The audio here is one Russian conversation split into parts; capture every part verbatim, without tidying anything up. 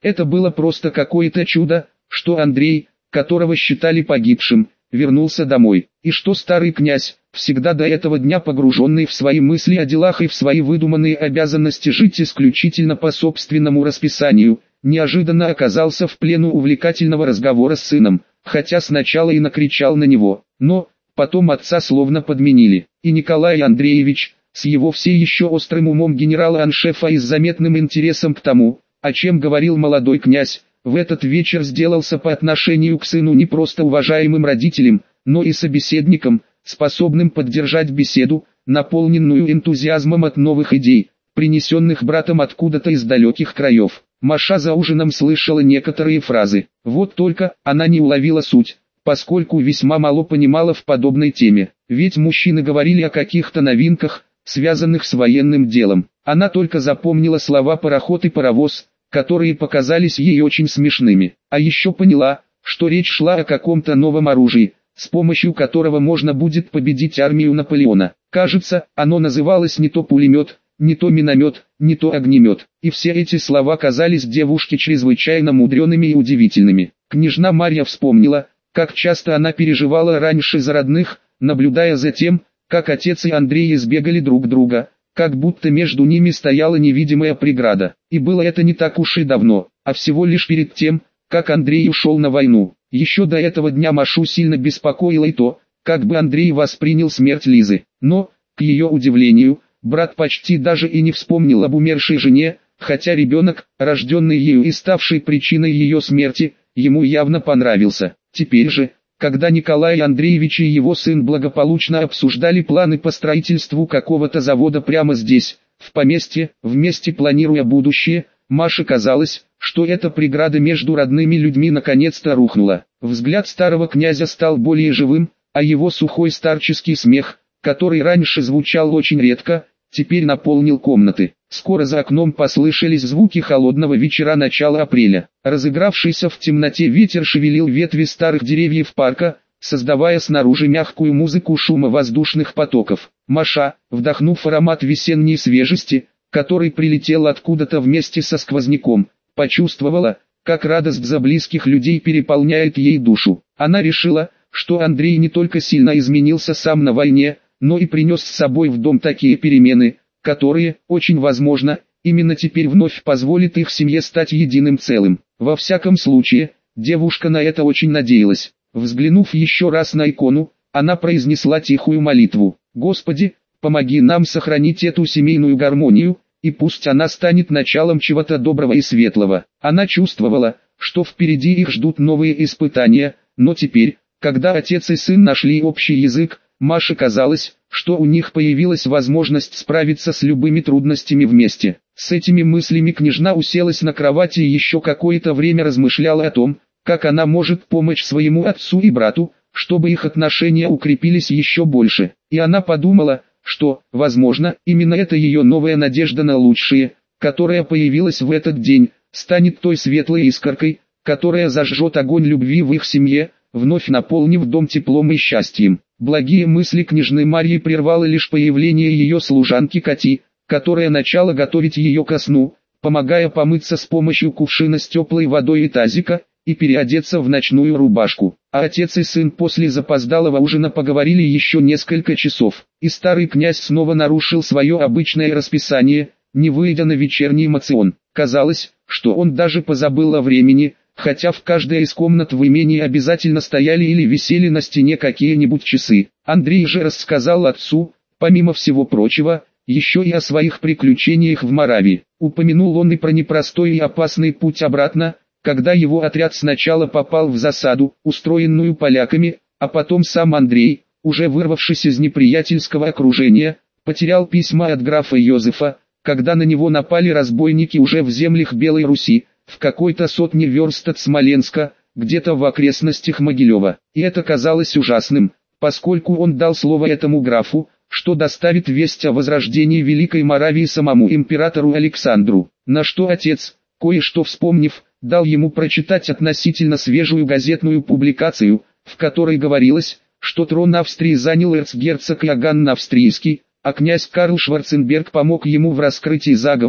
Это было просто какое-то чудо, что Андрей, которого считали погибшим, вернулся домой, и что старый князь, всегда до этого дня погруженный в свои мысли о делах и в свои выдуманные обязанности жить исключительно по собственному расписанию, неожиданно оказался в плену увлекательного разговора с сыном, хотя сначала и накричал на него, но потом отца словно подменили, и Николай Андреевич, с его все еще острым умом генерала-аншефа и с заметным интересом к тому, о чем говорил молодой князь, в этот вечер сделался по отношению к сыну не просто уважаемым родителем, но и собеседником, способным поддержать беседу, наполненную энтузиазмом от новых идей, принесенных братом откуда-то из далеких краев. Маша за ужином слышала некоторые фразы, вот только она не уловила суть, поскольку весьма мало понимала в подобной теме, ведь мужчины говорили о каких-то новинках, связанных с военным делом. Она только запомнила слова «пароход» и «паровоз», которые показались ей очень смешными, а еще поняла, что речь шла о каком-то новом оружии, с помощью которого можно будет победить армию Наполеона. Кажется, оно называлось не то пулемет, не то миномет, не то огнемет, и все эти слова казались девушке чрезвычайно мудреными и удивительными. Княжна Марья вспомнила, как часто она переживала раньше за родных, наблюдая за тем, как отец и Андрей избегали друг друга, как будто между ними стояла невидимая преграда. И было это не так уж и давно, а всего лишь перед тем, как Андрей ушел на войну. Еще до этого дня Машу сильно беспокоило и то, как бы Андрей воспринял смерть Лизы. Но, к ее удивлению, брат почти даже и не вспомнил об умершей жене, хотя ребенок, рожденный ею и ставший причиной ее смерти, ему явно понравился. Теперь же, когда Николай Андреевич и его сын благополучно обсуждали планы по строительству какого-то завода прямо здесь, в поместье, вместе планируя будущее, Маше казалось, что эта преграда между родными людьми наконец-то рухнула. Взгляд старого князя стал более живым, а его сухой старческий смех, который раньше звучал очень редко, теперь наполнил комнаты. Скоро за окном послышались звуки холодного вечера начала апреля. Разыгравшийся в темноте ветер шевелил ветви старых деревьев парка, создавая снаружи мягкую музыку шума воздушных потоков. Маша, вдохнув аромат весенней свежести, который прилетел откуда-то вместе со сквозняком, почувствовала, как радость за близких людей переполняет ей душу. Она решила, что Андрей не только сильно изменился сам на войне, но и принес с собой в дом такие перемены, которые, очень возможно, именно теперь вновь позволит их семье стать единым целым. Во всяком случае, девушка на это очень надеялась. Взглянув еще раз на икону, она произнесла тихую молитву: «Господи, помоги нам сохранить эту семейную гармонию, и пусть она станет началом чего-то доброго и светлого». Она чувствовала, что впереди их ждут новые испытания, но теперь, когда отец и сын нашли общий язык, Маше казалось, что у них появилась возможность справиться с любыми трудностями вместе. С этими мыслями княжна уселась на кровати и еще какое-то время размышляла о том, как она может помочь своему отцу и брату, чтобы их отношения укрепились еще больше. И она подумала, что, возможно, именно это ее новая надежда на лучшее, которая появилась в этот день, станет той светлой искоркой, которая зажжет огонь любви в их семье, вновь наполнив дом теплом и счастьем. Благие мысли княжны Марьи прервало лишь появление ее служанки Кати, которая начала готовить ее ко сну, помогая помыться с помощью кувшина с теплой водой и тазика, и переодеться в ночную рубашку. А отец и сын после запоздалого ужина поговорили еще несколько часов, и старый князь снова нарушил свое обычное расписание, не выйдя на вечерний моцион. Казалось, что он даже позабыл о времени, хотя в каждой из комнат в имении обязательно стояли или висели на стене какие-нибудь часы. Андрей же рассказал отцу, помимо всего прочего, еще и о своих приключениях в Моравии. Упомянул он и про непростой и опасный путь обратно, когда его отряд сначала попал в засаду, устроенную поляками, а потом сам Андрей, уже вырвавшись из неприятельского окружения, потерял письма от графа Йозефа, когда на него напали разбойники уже в землях Белой Руси, в какой-то сотне верст от Смоленска, где-то в окрестностях Могилева. И это казалось ужасным, поскольку он дал слово этому графу, что доставит весть о возрождении Великой Моравии самому императору Александру, на что отец, кое-что вспомнив, дал ему прочитать относительно свежую газетную публикацию, в которой говорилось, что трон Австрии занял эрцгерцог Иоганн Австрийский, а князь Карл Шварценберг помог ему в раскрытии заговора,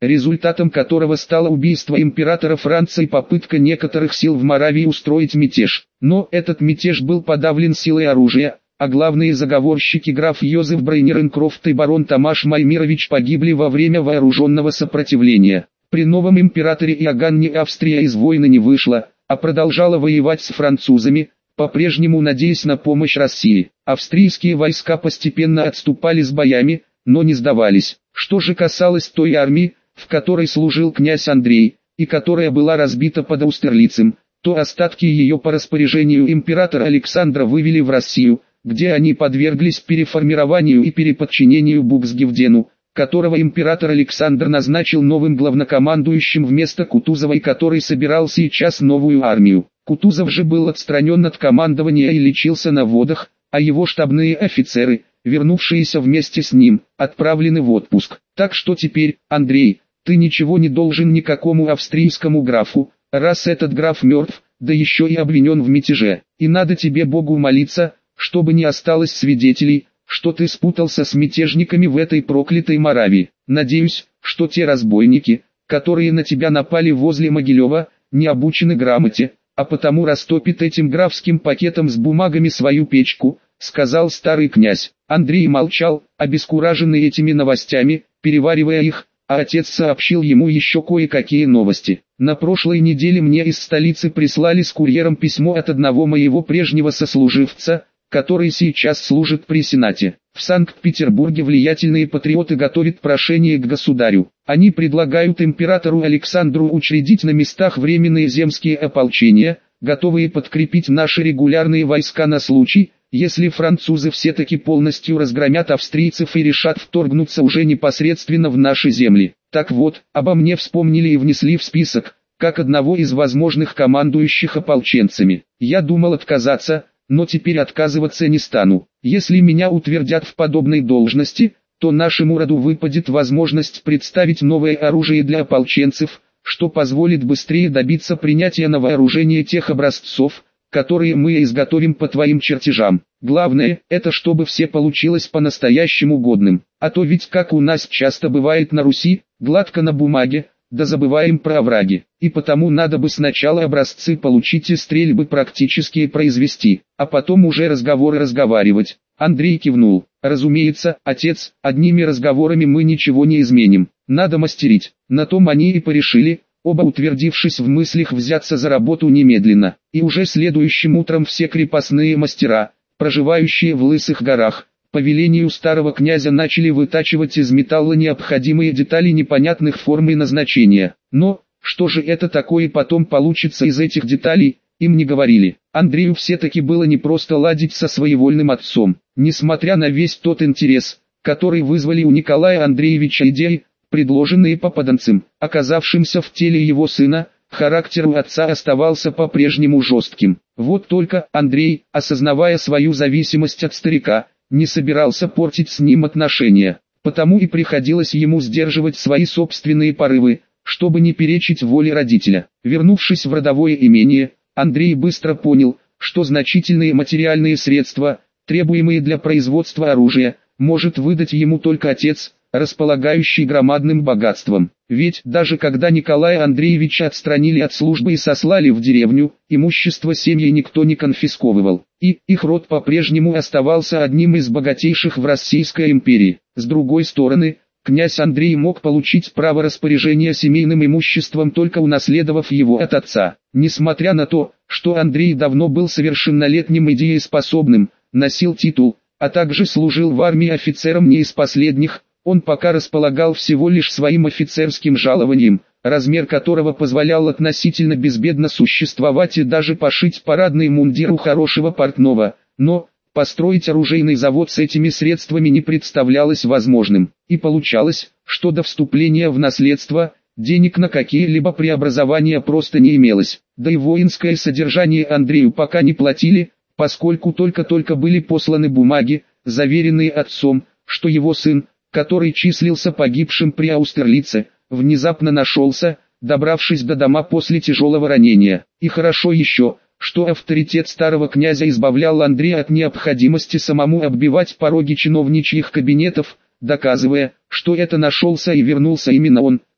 результатом которого стало убийство императора Франца и попытка некоторых сил в Моравии устроить мятеж. Но этот мятеж был подавлен силой оружия, а главные заговорщики граф Йозеф Брейнеренкрофт и барон Томаш Маймирович погибли во время вооруженного сопротивления. При новом императоре Иоганне Австрия из войны не вышла, а продолжала воевать с французами, по-прежнему надеясь на помощь России. Австрийские войска постепенно отступали с боями, но не сдавались. Что же касалось той армии, в которой служил князь Андрей, и которая была разбита под Аустерлицем, то остатки ее по распоряжению императора Александра вывели в Россию, где они подверглись переформированию и переподчинению Буксгевдену, которого император Александр назначил новым главнокомандующим вместо Кутузова, и который собирал сейчас новую армию. Кутузов же был отстранен от командования и лечился на водах, а его штабные офицеры, вернувшиеся вместе с ним, отправлены в отпуск. Так что теперь, Андрей, ты ничего не должен никакому австрийскому графу, раз этот граф мертв, да еще и обвинен в мятеже. И надо тебе Богу молиться, чтобы не осталось свидетелей, что ты спутался с мятежниками в этой проклятой Моравии. Надеюсь, что те разбойники, которые на тебя напали возле Могилева, не обучены грамоте, а потому растопит этим графским пакетом с бумагами свою печку, сказал старый князь. Андрей молчал, обескураженный этими новостями, переваривая их, а отец сообщил ему еще кое-какие новости. На прошлой неделе мне из столицы прислали с курьером письмо от одного моего прежнего сослуживца, который сейчас служит при Сенате. В Санкт-Петербурге влиятельные патриоты готовят прошение к государю. Они предлагают императору Александру учредить на местах временные земские ополчения, готовые подкрепить наши регулярные войска на случай, если французы все-таки полностью разгромят австрийцев и решат вторгнуться уже непосредственно в наши земли. Так вот, обо мне вспомнили и внесли в список, как одного из возможных командующих ополченцами. Я думал отказаться, но теперь отказываться не стану. Если меня утвердят в подобной должности, то нашему роду выпадет возможность представить новое оружие для ополченцев, что позволит быстрее добиться принятия на вооружение тех образцов, которые мы изготовим по твоим чертежам. Главное, это чтобы все получилось по-настоящему годным. А то ведь как у нас часто бывает на Руси, гладко на бумаге, да забываем про овраги. И потому надо бы сначала образцы получить и стрельбы практически произвести, а потом уже разговоры разговаривать. Андрей кивнул. Разумеется, отец, одними разговорами мы ничего не изменим. Надо мастерить. На том они и порешили, оба утвердившись в мыслях взяться за работу немедленно. И уже следующим утром все крепостные мастера, проживающие в Лысых горах, по велению старого князя начали вытачивать из металла необходимые детали непонятных форм и назначения. Но, что же это такое потом получится из этих деталей, им не говорили. Андрею все-таки было непросто ладить со своевольным отцом. Несмотря на весь тот интерес, который вызвали у Николая Андреевича идеи, предложенные попаданцем, оказавшимся в теле его сына, характер у отца оставался по-прежнему жестким. Вот только Андрей, осознавая свою зависимость от старика, не собирался портить с ним отношения, потому и приходилось ему сдерживать свои собственные порывы, чтобы не перечить воле родителя. Вернувшись в родовое имение, Андрей быстро понял, что значительные материальные средства, требуемые для производства оружия, может выдать ему только отец, располагающий громадным богатством. Ведь даже когда Николая Андреевича отстранили от службы и сослали в деревню, имущество семьи никто не конфисковывал, и их род по-прежнему оставался одним из богатейших в Российской империи. С другой стороны, князь Андрей мог получить право распоряжения семейным имуществом, только унаследовав его от отца. Несмотря на то, что Андрей давно был совершеннолетним и дееспособным, носил титул, а также служил в армии офицером не из последних, он пока располагал всего лишь своим офицерским жалованием, размер которого позволял относительно безбедно существовать и даже пошить парадный мундир у хорошего портного, но построить оружейный завод с этими средствами не представлялось возможным, и получалось, что до вступления в наследство, денег на какие-либо преобразования просто не имелось, да и воинское содержание Андрею пока не платили, поскольку только-только были посланы бумаги, заверенные отцом, что его сын, который числился погибшим при Аустерлице, внезапно нашелся, добравшись до дома после тяжелого ранения. И хорошо еще, что авторитет старого князя избавлял Андрея от необходимости самому оббивать пороги чиновничьих кабинетов, доказывая, что это нашелся и вернулся именно он,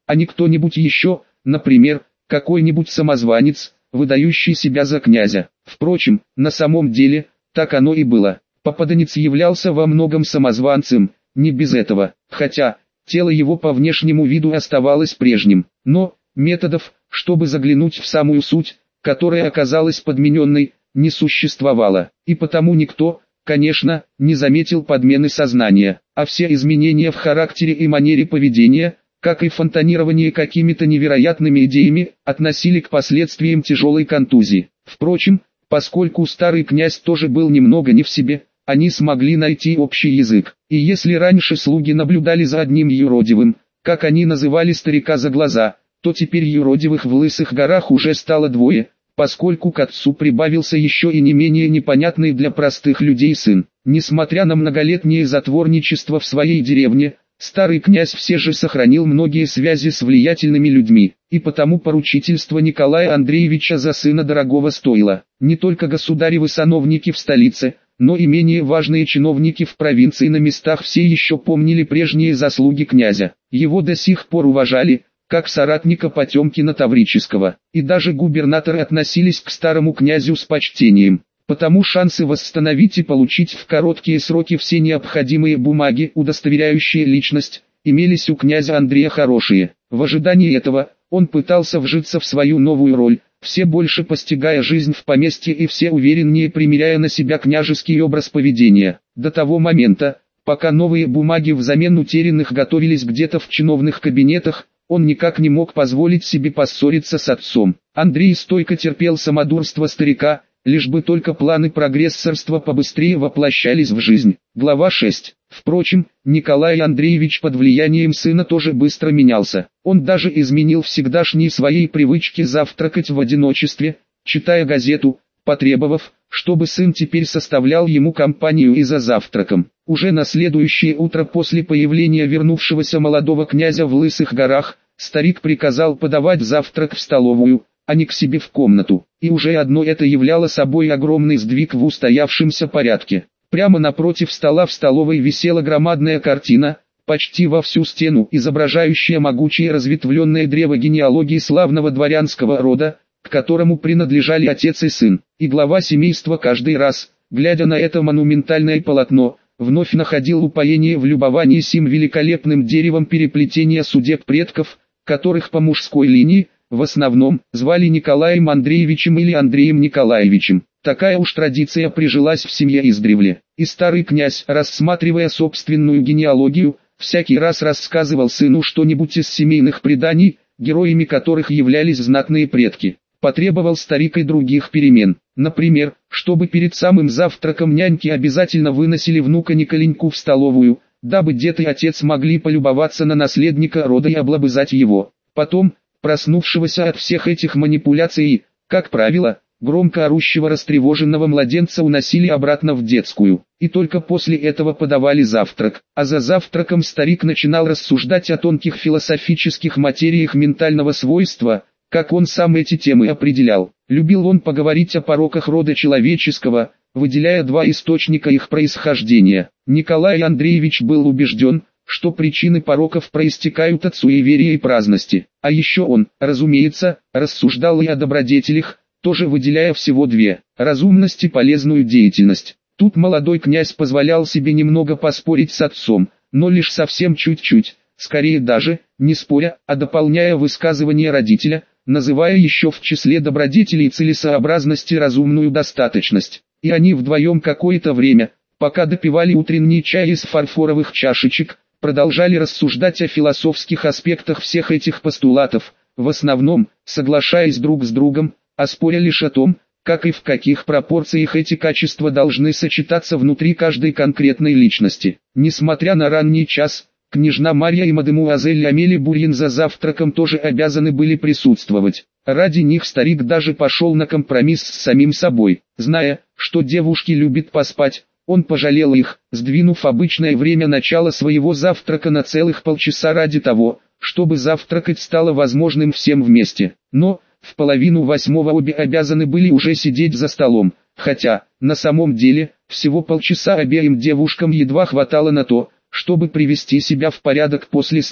а не кто-нибудь еще, например, какой-нибудь самозванец, выдающий себя за князя. Впрочем, на самом деле, так оно и было. Попаданец являлся во многом самозванцем, не без этого, хотя тело его по внешнему виду оставалось прежним. Но методов, чтобы заглянуть в самую суть, которая оказалась подмененной, не существовало, и потому никто, конечно, не заметил подмены сознания, а все изменения в характере и манере поведения, как и фонтанирование какими-то невероятными идеями, относили к последствиям тяжелой контузии. Впрочем, поскольку старый князь тоже был немного не в себе, они смогли найти общий язык, и если раньше слуги наблюдали за одним юродивым, как они называли старика за глаза, то теперь юродивых в Лысых горах уже стало двое, поскольку к отцу прибавился еще и не менее непонятный для простых людей сын. Несмотря на многолетнее затворничество в своей деревне, старый князь все же сохранил многие связи с влиятельными людьми, и потому поручительство Николая Андреевича за сына дорогого стоило. Не только государевы сановники в столице, но и менее важные чиновники в провинции на местах все еще помнили прежние заслуги князя. Его до сих пор уважали, как соратника Потемкина Таврического, и даже губернаторы относились к старому князю с почтением. Потому шансы восстановить и получить в короткие сроки все необходимые бумаги, удостоверяющие личность, имелись у князя Андрея хорошие. В ожидании этого, он пытался вжиться в свою новую роль, все больше постигая жизнь в поместье и все увереннее примеряя на себя княжеский образ поведения. До того момента, пока новые бумаги взамен утерянных готовились где-то в чиновных кабинетах, он никак не мог позволить себе поссориться с отцом. Андрей стойко терпел самодурство старика, лишь бы только планы прогрессорства побыстрее воплощались в жизнь. Глава шесть. Впрочем, Николай Андреевич под влиянием сына тоже быстро менялся. Он даже изменил всегдашние своей привычки завтракать в одиночестве, читая газету, потребовав, чтобы сын теперь составлял ему компанию и за завтраком. Уже на следующее утро после появления вернувшегося молодого князя в Лысых горах, старик приказал подавать завтрак в столовую, а не к себе в комнату, и уже одно это являло собой огромный сдвиг в устоявшемся порядке. Прямо напротив стола в столовой висела громадная картина, почти во всю стену, изображающая могучее разветвленное древо генеалогии славного дворянского рода, к которому принадлежали отец и сын, и глава семейства каждый раз, глядя на это монументальное полотно, вновь находил упоение в любовании сим великолепным деревом переплетения судеб предков, которых по мужской линии, в основном, звали Николаем Андреевичем или Андреем Николаевичем. Такая уж традиция прижилась в семье издревле, и старый князь, рассматривая собственную генеалогию, всякий раз рассказывал сыну что-нибудь из семейных преданий, героями которых являлись знатные предки. Потребовал старик и других перемен, например, чтобы перед самым завтраком няньки обязательно выносили внука Николеньку в столовую, дабы дед и отец могли полюбоваться на наследника рода и облобызать его. Потом, проснувшегося от всех этих манипуляций, как правило, громко орущего растревоженного младенца уносили обратно в детскую, и только после этого подавали завтрак, а за завтраком старик начинал рассуждать о тонких философических материях ментального свойства, как он сам эти темы определял. Любил он поговорить о пороках рода человеческого, выделяя два источника их происхождения. Николай Андреевич был убежден, что причины пороков проистекают от суеверия и праздности. А еще он, разумеется, рассуждал и о добродетелях, тоже выделяя всего две – разумность и полезную деятельность. Тут молодой князь позволял себе немного поспорить с отцом, но лишь совсем чуть-чуть, скорее даже, не споря, а дополняя высказывание родителя, называя еще в числе добродетелей целесообразность и разумную достаточность. И они вдвоем какое-то время, пока допивали утренний чай из фарфоровых чашечек, продолжали рассуждать о философских аспектах всех этих постулатов, в основном, соглашаясь друг с другом, а споря лишь о том, как и в каких пропорциях эти качества должны сочетаться внутри каждой конкретной личности. Несмотря на ранний час, княжна Марья и мадемуазель Амели Бурьин за завтраком тоже обязаны были присутствовать. Ради них старик даже пошел на компромисс с самим собой. Зная, что девушки любят поспать, он пожалел их, сдвинув обычное время начала своего завтрака на целых полчаса ради того, чтобы завтракать стало возможным всем вместе. Но, в половину восьмого обе обязаны были уже сидеть за столом, хотя, на самом деле, всего полчаса обеим девушкам едва хватало на то, чтобы привести себя в порядок после сна.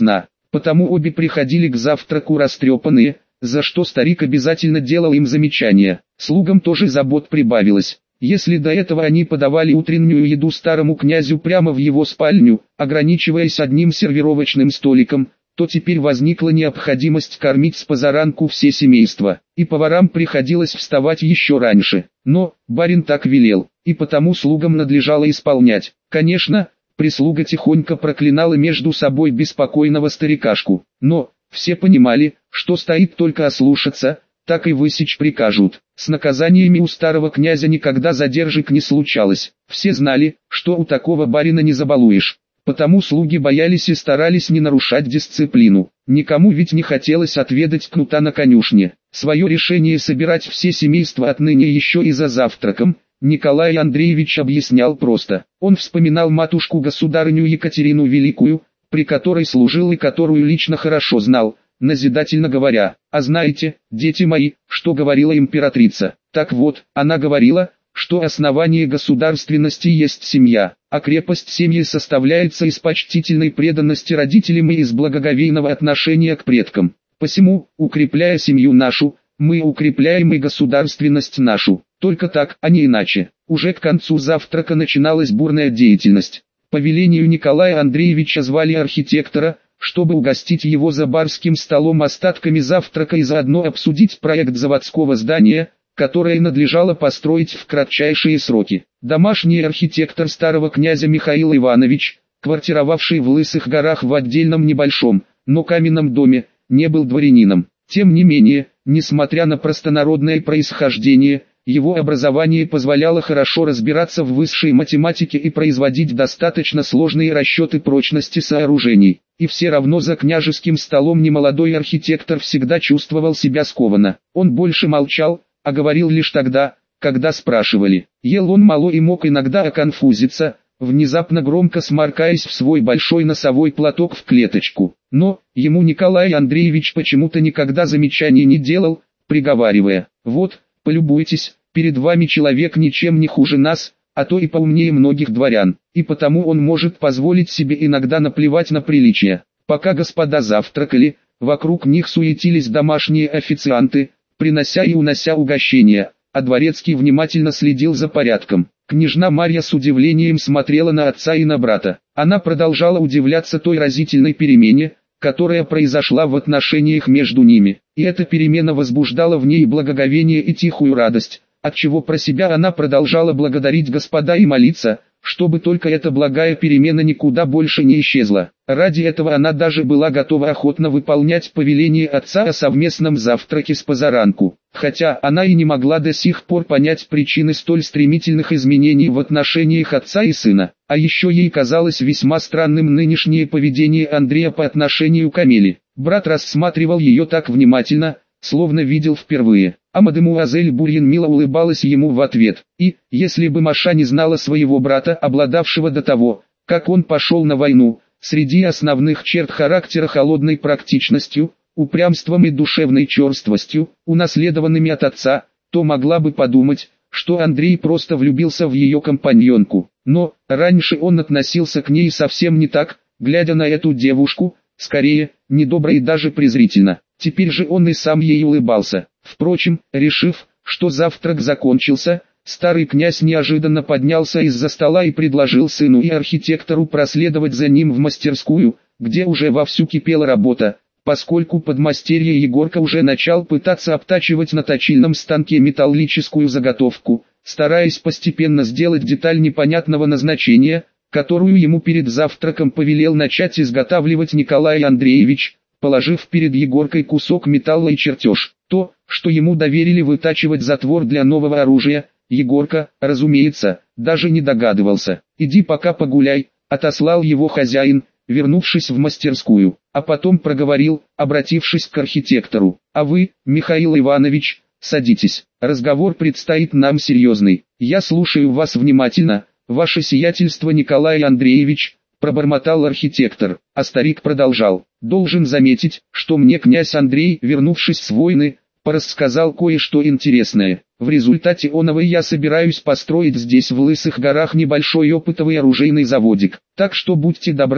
потому обе приходили к завтраку растрепанные, за что старик обязательно делал им замечания. Слугам тоже забот прибавилось. Если до этого они подавали утреннюю еду старому князю прямо в его спальню, ограничиваясь одним сервировочным столиком, то теперь возникла необходимость кормить с позаранку все семейство, и поварам приходилось вставать еще раньше. Но барин так велел, и потому слугам надлежало исполнять. Конечно, прислуга тихонько проклинала между собой беспокойного старикашку, но все понимали, что стоит только ослушаться, так и высечь прикажут. С наказаниями у старого князя никогда задержек не случалось. Все знали, что у такого барина не забалуешь. Потому слуги боялись и старались не нарушать дисциплину. Никому ведь не хотелось отведать кнута на конюшне. Свое решение собирать все семейства отныне еще и за завтраком Николай Андреевич объяснял просто. Он вспоминал матушку-государыню Екатерину Великую, при которой служил и которую лично хорошо знал, назидательно говоря: «А знаете, дети мои, что говорила императрица? Так вот, она говорила, что основание государственности есть семья, а крепость семьи составляется из почтительной преданности родителям и из благоговейного отношения к предкам. Посему, укрепляя семью нашу, мы укрепляем и государственность нашу. Только так, а не иначе». Уже к концу завтрака начиналась бурная деятельность. По велению Николая Андреевича звали архитектора, чтобы угостить его за барским столом остатками завтрака и заодно обсудить проект заводского здания, которое надлежало построить в кратчайшие сроки. Домашний архитектор старого князя Михаил Иванович, квартировавший в Лысых горах в отдельном небольшом, но каменном доме, не был дворянином. Тем не менее, несмотря на простонародное происхождение, его образование позволяло хорошо разбираться в высшей математике и производить достаточно сложные расчеты прочности сооружений. И все равно за княжеским столом немолодой архитектор всегда чувствовал себя скованно. Он больше молчал, а говорил лишь тогда, когда спрашивали. Ел он мало и мог иногда оконфузиться, внезапно громко сморкаясь в свой большой носовой платок в клеточку. Но ему Николай Андреевич почему-то никогда замечаний не делал, приговаривая: «Вот, полюбуйтесь, перед вами человек ничем не хуже нас, а то и поумнее многих дворян, и потому он может позволить себе иногда наплевать на приличия». Пока господа завтракали, вокруг них суетились домашние официанты, принося и унося угощения, а дворецкий внимательно следил за порядком. Княжна Марья с удивлением смотрела на отца и на брата. Она продолжала удивляться той разительной перемене, которая произошла в отношениях между ними, и эта перемена возбуждала в ней благоговение и тихую радость, отчего про себя она продолжала благодарить Господа и молиться, чтобы только эта благая перемена никуда больше не исчезла. Ради этого она даже была готова охотно выполнять повеление отца о совместном завтраке с позаранку, хотя она и не могла до сих пор понять причины столь стремительных изменений в отношениях отца и сына. А еще ей казалось весьма странным нынешнее поведение Андрея по отношению к Амеле. Брат рассматривал ее так внимательно, словно видел впервые, а мадемуазель Бурьен мило улыбалась ему в ответ. И, если бы Маша не знала своего брата, обладавшего до того, как он пошел на войну, среди основных черт характера холодной практичностью, упрямством и душевной черствостью, унаследованными от отца, то могла бы подумать, что Андрей просто влюбился в ее компаньонку. Но, раньше он относился к ней совсем не так, глядя на эту девушку, скорее, недобро и даже презрительно. Теперь же он и сам ей улыбался. Впрочем, решив, что завтрак закончился, старый князь неожиданно поднялся из-за стола и предложил сыну и архитектору проследовать за ним в мастерскую, где уже вовсю кипела работа, поскольку подмастерье Егорка уже начал пытаться обтачивать на точильном станке металлическую заготовку, стараясь постепенно сделать деталь непонятного назначения, которую ему перед завтраком повелел начать изготавливать Николай Андреевич, положив перед Егоркой кусок металла и чертеж. То, что ему доверили вытачивать затвор для нового оружия, Егорка, разумеется, даже не догадывался. «Иди пока погуляй», — отослал его хозяин, вернувшись в мастерскую, а потом проговорил, обратившись к архитектору: «А вы, Михаил Иванович, садитесь, разговор предстоит нам серьезный. Я слушаю вас внимательно, ваше сиятельство Николай Андреевич», — пробормотал архитектор, а старик продолжал: «Должен заметить, что мне князь Андрей, вернувшись с войны, порассказал кое-что интересное. В результате оного я собираюсь построить здесь в Лысых горах небольшой опытовый оружейный заводик. Так что будьте добры,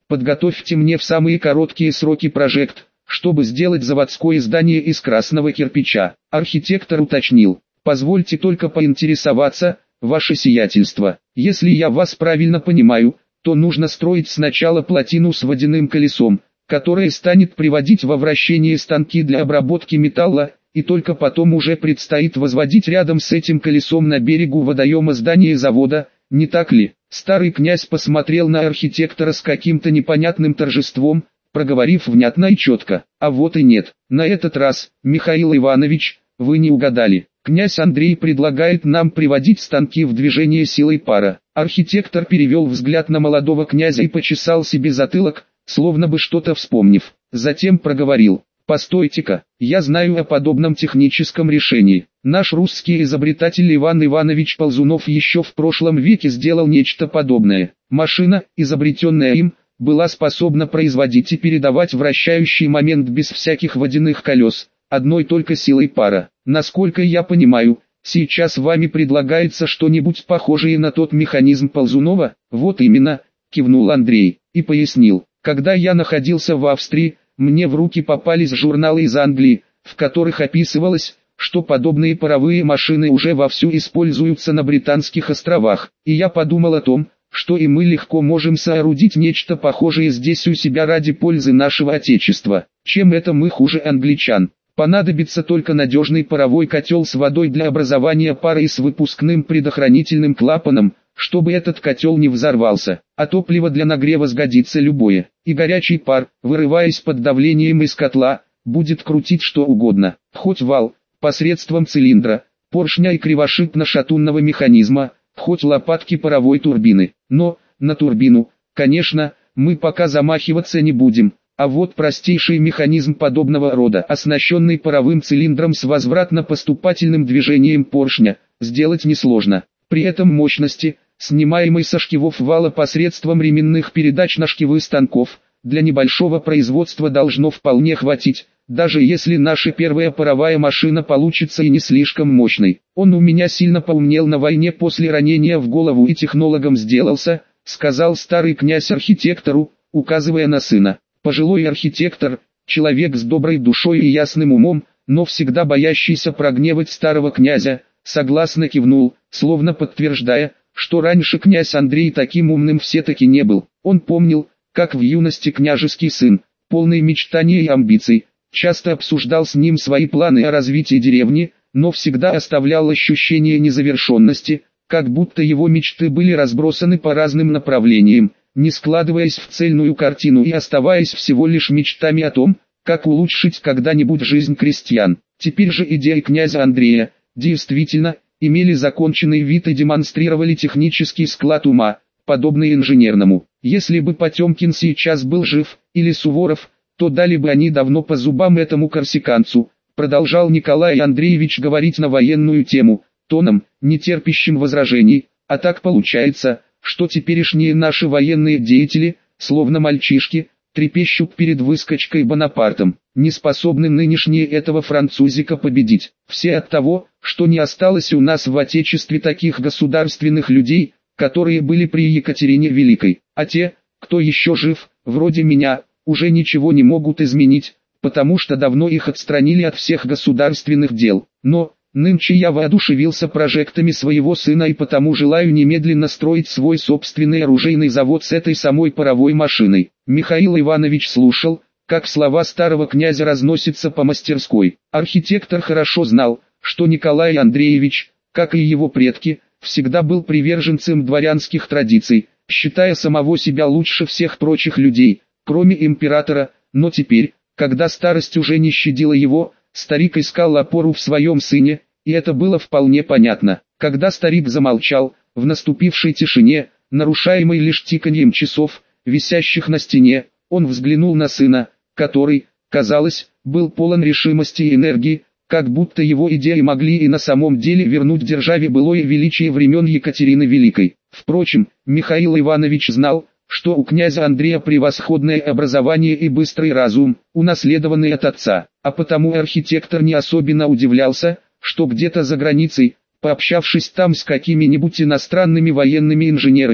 подготовьте мне в самые короткие сроки прожект, чтобы сделать заводское здание из красного кирпича. Архитектор уточнил: позвольте только поинтересоваться, ваше сиятельство, если я вас правильно понимаю, то нужно строить сначала плотину с водяным колесом, которая станет приводить во вращение станки для обработки металла, и только потом уже предстоит возводить рядом с этим колесом на берегу водоема здание завода, не так ли? Старый князь посмотрел на архитектора с каким-то непонятным торжеством, проговорив внятно и четко: а вот и нет. На этот раз, Михаил Иванович, вы не угадали. Князь Андрей предлагает нам приводить станки в движение силой пара. Архитектор перевел взгляд на молодого князя и почесал себе затылок, словно бы что-то вспомнив. Затем проговорил: постойте-ка, я знаю о подобном техническом решении. Наш русский изобретатель Иван Иванович Ползунов еще в прошлом веке сделал нечто подобное. Машина, изобретенная им, была способна производить и передавать вращающий момент без всяких водяных колес, одной только силой пара. Насколько я понимаю, сейчас вами предлагается что-нибудь похожее на тот механизм Ползунова? Вот именно, кивнул Андрей, и пояснил: когда я находился в Австрии, мне в руки попались журналы из Англии, в которых описывалось, что подобные паровые машины уже вовсю используются на Британских островах, и я подумал о том, что и мы легко можем соорудить нечто похожее здесь у себя ради пользы нашего Отечества. Чем это мы хуже англичан? Понадобится только надежный паровой котел с водой для образования пара и с выпускным предохранительным клапаном, чтобы этот котел не взорвался, а топливо для нагрева сгодится любое, и горячий пар, вырываясь под давлением из котла, будет крутить что угодно, хоть вал, посредством цилиндра, поршня и кривошипно-шатунного механизма, хоть лопатки паровой турбины. Но, на турбину, конечно, мы пока замахиваться не будем, а вот простейший механизм подобного рода, оснащенный паровым цилиндром с возвратно-поступательным движением поршня, сделать несложно. При этом мощности, снимаемой со шкивов вала посредством ременных передач на шкивы станков, для небольшого производства должно вполне хватить, даже если наша первая паровая машина получится и не слишком мощной. Он у меня сильно поумнел на войне после ранения в голову и технологом сделался, сказал старый князь архитектору, указывая на сына. Пожилой архитектор, человек с доброй душой и ясным умом, но всегда боящийся прогневать старого князя, согласно кивнул, словно подтверждая, что раньше князь Андрей таким умным все-таки не был. Он помнил, как в юности княжеский сын, полный мечтаний и амбиций, часто обсуждал с ним свои планы о развитии деревни, но всегда оставлял ощущение незавершенности, как будто его мечты были разбросаны по разным направлениям, не складываясь в цельную картину и оставаясь всего лишь мечтами о том, как улучшить когда-нибудь жизнь крестьян. Теперь же идеи князя Андрея, действительно, имели законченный вид и демонстрировали технический склад ума, подобный инженерному. Если бы Потемкин сейчас был жив, или Суворов, то дали бы они давно по зубам этому корсиканцу, продолжал Николай Андреевич говорить на военную тему, тоном, не терпящим возражений. А так получается, что теперешние наши военные деятели, словно мальчишки, трепещут перед выскочкой Бонапартом, не способны нынешние этого французика победить. Все от того, что не осталось у нас в Отечестве таких государственных людей, которые были при Екатерине Великой, а те, кто еще жив, вроде меня, уже ничего не могут изменить, потому что давно их отстранили от всех государственных дел. Но, нынче я воодушевился прожектами своего сына и потому желаю немедленно строить свой собственный оружейный завод с этой самой паровой машиной. Михаил Иванович слушал, как слова старого князя разносятся по мастерской. Архитектор хорошо знал, что Николай Андреевич, как и его предки, всегда был приверженцем дворянских традиций, считая самого себя лучше всех прочих людей, кроме императора, но теперь, когда старость уже не щадила его, старик искал опору в своем сыне, и это было вполне понятно. Когда старик замолчал, в наступившей тишине, нарушаемой лишь тиканьем часов, висящих на стене, он взглянул на сына, который, казалось, был полон решимости и энергии, как будто его идеи могли и на самом деле вернуть державе былое величие времен Екатерины Великой. Впрочем, Михаил Иванович знал, что у князя Андрея превосходное образование и быстрый разум, унаследованный от отца, а потому архитектор не особенно удивлялся, что где-то за границей, пообщавшись там с какими-нибудь иностранными военными инженерами,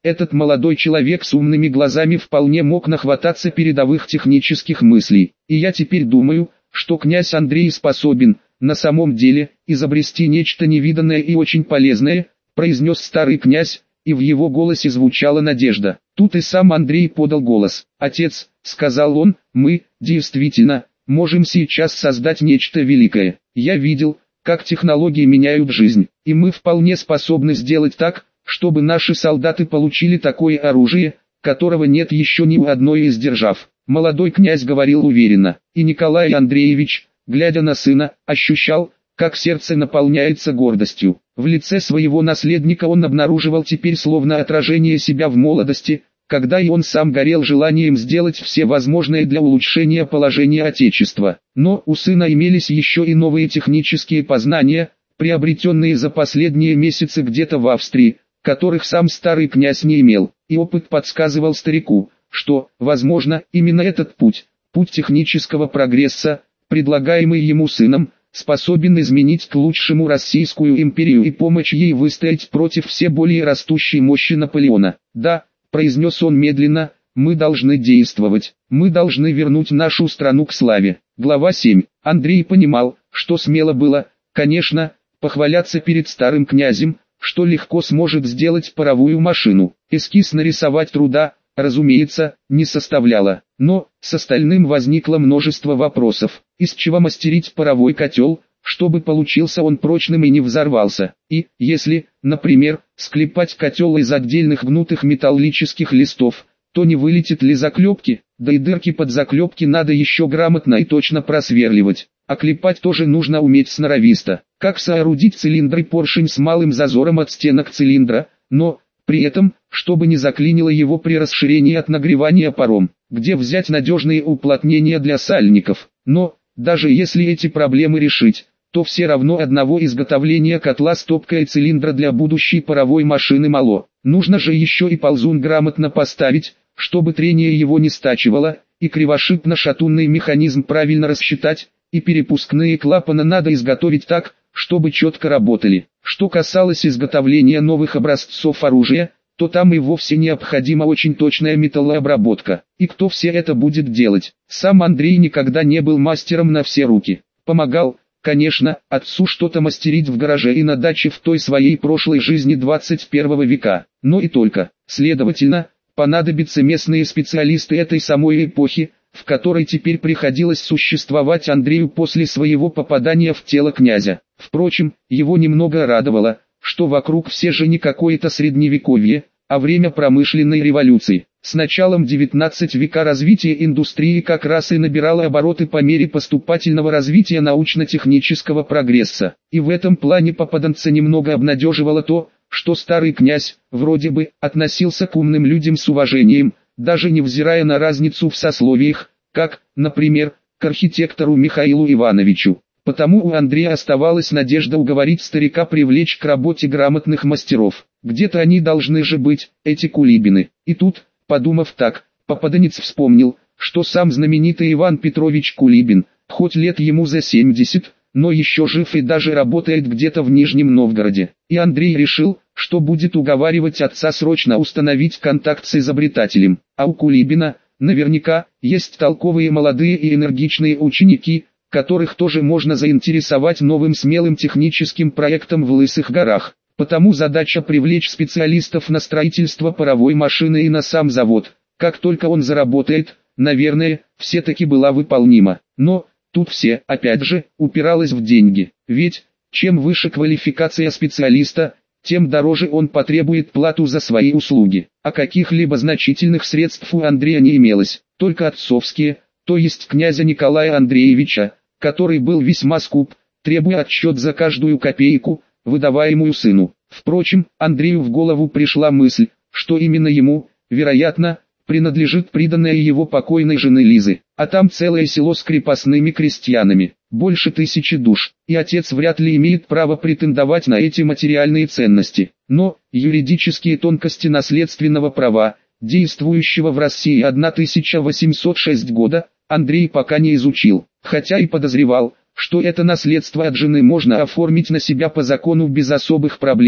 Этот молодой человек с умными глазами вполне мог нахвататься передовых технических мыслей. И я теперь думаю, что князь Андрей способен, на самом деле, изобрести нечто невиданное и очень полезное, произнес старый князь, и в его голосе звучала надежда. Тут и сам Андрей подал голос. «Отец», — сказал он, — «мы, действительно, можем сейчас создать нечто великое. Я видел, как технологии меняют жизнь, и мы вполне способны сделать так, чтобы наши солдаты получили такое оружие, которого нет еще ни у одной из держав». Молодой князь говорил уверенно, и Николай Андреевич, глядя на сына, ощущал, как сердце наполняется гордостью. В лице своего наследника он обнаруживал теперь словно отражение себя в молодости, когда и он сам горел желанием сделать все возможное для улучшения положения Отечества. Но у сына имелись еще и новые технические познания, приобретенные за последние месяцы где-то в Австрии, которых сам старый князь не имел, и опыт подсказывал старику, что, возможно, именно этот путь, путь технического прогресса, предлагаемый ему сыном, способен изменить к лучшему Российскую империю и помочь ей выстоять против все более растущей мощи Наполеона. «Да», — произнес он медленно, — «мы должны действовать, мы должны вернуть нашу страну к славе». Глава семь. Андрей понимал, что смело было, конечно, похваляться перед старым князем, что легко сможет сделать паровую машину. Эскиз нарисовать труда, разумеется, не составляло. Но с остальным возникло множество вопросов. Из чего мастерить паровой котел, чтобы получился он прочным и не взорвался? И, если, например, склепать котел из отдельных гнутых металлических листов, то не вылетит ли заклепки? Да и дырки под заклепки надо еще грамотно и точно просверливать. А клепать тоже нужно уметь сноровисто. Как соорудить цилиндр и поршень с малым зазором от стенок цилиндра, но, при этом, чтобы не заклинило его при расширении от нагревания паром? Где взять надежные уплотнения для сальников? Но, даже если эти проблемы решить, то все равно одного изготовления котла с топкой цилиндра для будущей паровой машины мало. Нужно же еще и ползун грамотно поставить, чтобы трение его не стачивало, и кривошипно-шатунный механизм правильно рассчитать, и перепускные клапаны надо изготовить так, чтобы четко работали. Что касалось изготовления новых образцов оружия, то там и вовсе необходима очень точная металлообработка. И кто все это будет делать? Сам Андрей никогда не был мастером на все руки. Помогал, конечно, отцу что-то мастерить в гараже и на даче в той своей прошлой жизни двадцать первого века. Но и только. Следовательно, понадобятся местные специалисты этой самой эпохи, в которой теперь приходилось существовать Андрею после своего попадания в тело князя. Впрочем, его немного радовало, что вокруг все же не какое-то средневековье, а время промышленной революции. С началом девятнадцатого века развитие индустрии как раз и набирало обороты по мере поступательного развития научно-технического прогресса. И в этом плане попаданца немного обнадеживало то, что старый князь, вроде бы, относился к умным людям с уважением, даже невзирая на разницу в сословиях, как, например, к архитектору Михаилу Ивановичу. Потому у Андрея оставалась надежда уговорить старика привлечь к работе грамотных мастеров. Где-то они должны же быть, эти Кулибины. И тут, подумав так, попаданец вспомнил, что сам знаменитый Иван Петрович Кулибин, хоть лет ему за семьдесят, но еще жив и даже работает где-то в Нижнем Новгороде. И Андрей решил, что будет уговаривать отца срочно установить контакт с изобретателем. А у Кулибина, наверняка, есть толковые молодые и энергичные ученики, которых тоже можно заинтересовать новым смелым техническим проектом в Лысых горах. Потому задача привлечь специалистов на строительство паровой машины и на сам завод, как только он заработает, наверное, все-таки была выполнима. Но, тут все, опять же, упиралось в деньги. Ведь, чем выше квалификация специалиста, тем дороже он потребует плату за свои услуги. А каких-либо значительных средств у Андрея не имелось, только отцовские, то есть князя Николая Андреевича, который был весьма скуп, требуя отсчет за каждую копейку, выдаваемую сыну. Впрочем, Андрею в голову пришла мысль, что именно ему, вероятно, принадлежит приданная его покойной жены Лизы, а там целое село с крепостными крестьянами, больше тысячи душ, и отец вряд ли имеет право претендовать на эти материальные ценности. Но, юридические тонкости наследственного права, действующего в России тысяча восемьсот шестого года, Андрей пока не изучил, хотя и подозревал, что это наследство от жены можно оформить на себя по закону без особых проблем,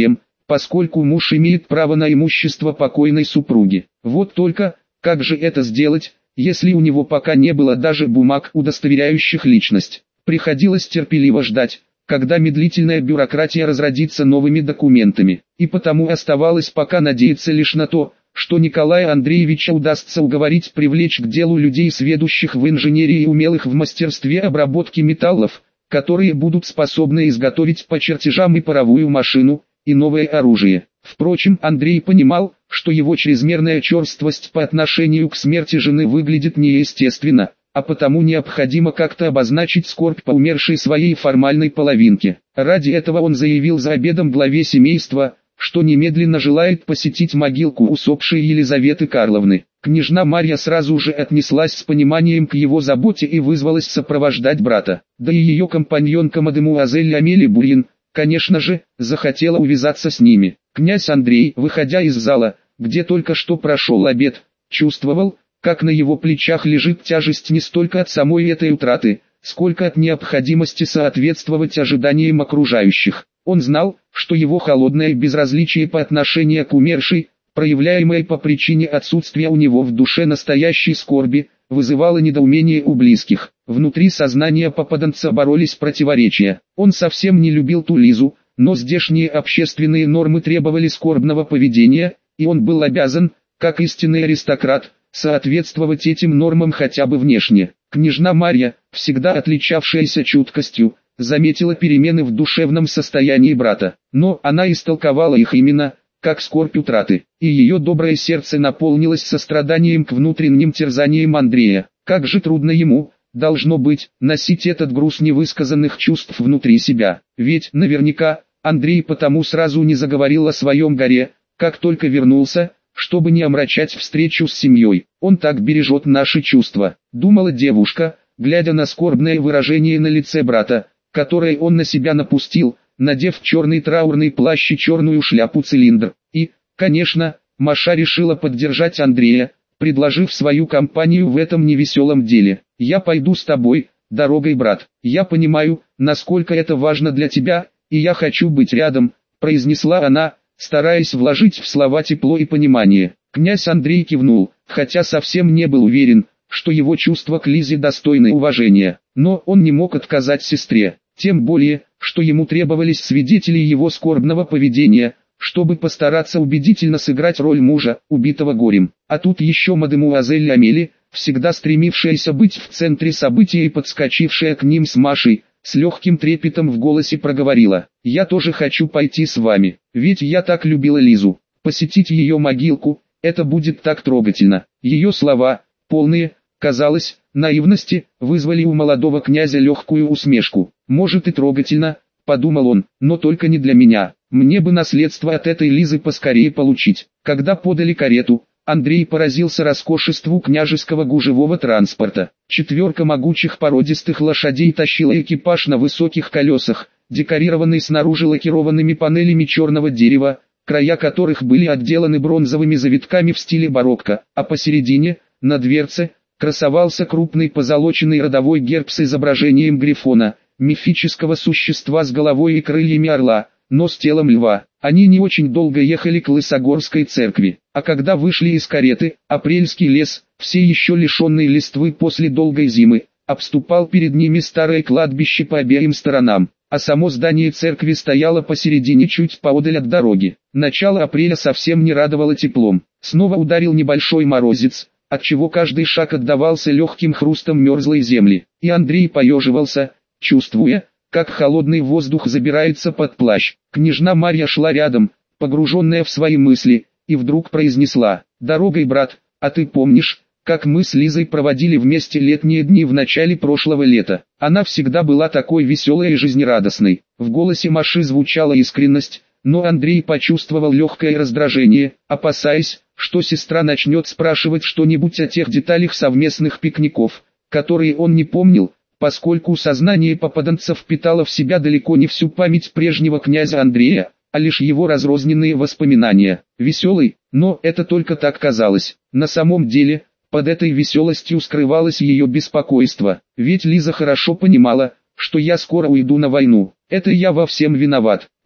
поскольку муж имеет право на имущество покойной супруги. Вот только, как же это сделать, если у него пока не было даже бумаг, удостоверяющих личность? Приходилось терпеливо ждать, когда медлительная бюрократия разродится новыми документами. И потому оставалось пока надеяться лишь на то, что Николая Андреевича удастся уговорить привлечь к делу людей, сведущих в инженерии и умелых в мастерстве обработки металлов, которые будут способны изготовить по чертежам и паровую машину, и новое оружие. Впрочем, Андрей понимал, что его чрезмерная черствость по отношению к смерти жены выглядит неестественно, а потому необходимо как-то обозначить скорбь по умершей своей формальной половинке. Ради этого он заявил за обедом главе семейства, что немедленно желает посетить могилку усопшей Елизаветы Карловны. Княжна Марья сразу же отнеслась с пониманием к его заботе и вызвалась сопровождать брата. Да и ее компаньонка мадемуазель Амели Бурин, конечно же, захотела увязаться с ними. Князь Андрей, выходя из зала, где только что прошел обед, чувствовал, как на его плечах лежит тяжесть не столько от самой этой утраты, сколько от необходимости соответствовать ожиданиям окружающих. Он знал, что его холодное безразличие по отношению к умершей, проявляемое по причине отсутствия у него в душе настоящей скорби, вызывало недоумение у близких. Внутри сознания попаданца боролись противоречия. Он совсем не любил ту Лизу, но здешние общественные нормы требовали скорбного поведения, и он был обязан, как истинный аристократ, соответствовать этим нормам хотя бы внешне. Княжна Марья, всегда отличавшаяся чуткостью, заметила перемены в душевном состоянии брата, но она истолковала их именно как скорбь утраты, и ее доброе сердце наполнилось состраданием к внутренним терзаниям Андрея. Как же трудно ему, должно быть, носить этот груз невысказанных чувств внутри себя, ведь наверняка Андрей потому сразу не заговорил о своем горе, как только вернулся, чтобы не омрачать встречу с семьей. Он так бережет наши чувства, думала девушка, глядя на скорбное выражение на лице брата, которое он на себя напустил, надев черный траурный плащ и черную шляпу-цилиндр. И, конечно, Маша решила поддержать Андрея, предложив свою компанию в этом невеселом деле. «Я пойду с тобой, дорогой брат. Я понимаю, насколько это важно для тебя, и я хочу быть рядом», произнесла она, стараясь вложить в слова тепло и понимание. Князь Андрей кивнул, хотя совсем не был уверен, что его чувства к Лизе достойны уважения. Но он не мог отказать сестре, тем более, что ему требовались свидетели его скорбного поведения, чтобы постараться убедительно сыграть роль мужа, убитого горем. А тут еще мадемуазель Амели, всегда стремившаяся быть в центре событий и подскочившая к ним с Машей, с легким трепетом в голосе проговорила: «Я тоже хочу пойти с вами, ведь я так любила Лизу. Посетить ее могилку, это будет так трогательно». Ее слова, полные, казалось, наивности, вызвали у молодого князя легкую усмешку. «Может и трогательно», — подумал он, — «но только не для меня. Мне бы наследство от этой Лизы поскорее получить». Когда подали карету, Андрей поразился роскошеству княжеского гужевого транспорта. Четверка могучих породистых лошадей тащила экипаж на высоких колесах, декорированный снаружи лакированными панелями черного дерева, края которых были отделаны бронзовыми завитками в стиле барокко, а посередине, на дверце, красовался крупный позолоченный родовой герб с изображением грифона, мифического существа с головой и крыльями орла, но с телом льва. Они не очень долго ехали к Лысогорской церкви, а когда вышли из кареты, апрельский лес, все еще лишенный листвы после долгой зимы, обступал перед ними старое кладбище по обеим сторонам, а само здание церкви стояло посередине чуть поодаль от дороги. Начало апреля совсем не радовало теплом. Снова ударил небольшой морозец, отчего каждый шаг отдавался легким хрустом мерзлой земли, и Андрей поеживался, чувствуя, как холодный воздух забирается под плащ. Княжна Марья шла рядом, погруженная в свои мысли, и вдруг произнесла: «Дорогой, брат, а ты помнишь, как мы с Лизой проводили вместе летние дни в начале прошлого лета? Она всегда была такой веселой и жизнерадостной». В голосе Маши звучала искренность, но Андрей почувствовал легкое раздражение, опасаясь, что сестра начнет спрашивать что-нибудь о тех деталях совместных пикников, которые он не помнил, поскольку сознание попаданца впитало в себя далеко не всю память прежнего князя Андрея, а лишь его разрозненные воспоминания. Веселый, но это только так казалось. На самом деле, под этой веселостью скрывалось ее беспокойство, ведь Лиза хорошо понимала, что я скоро уйду на войну. Это я во всем виноват,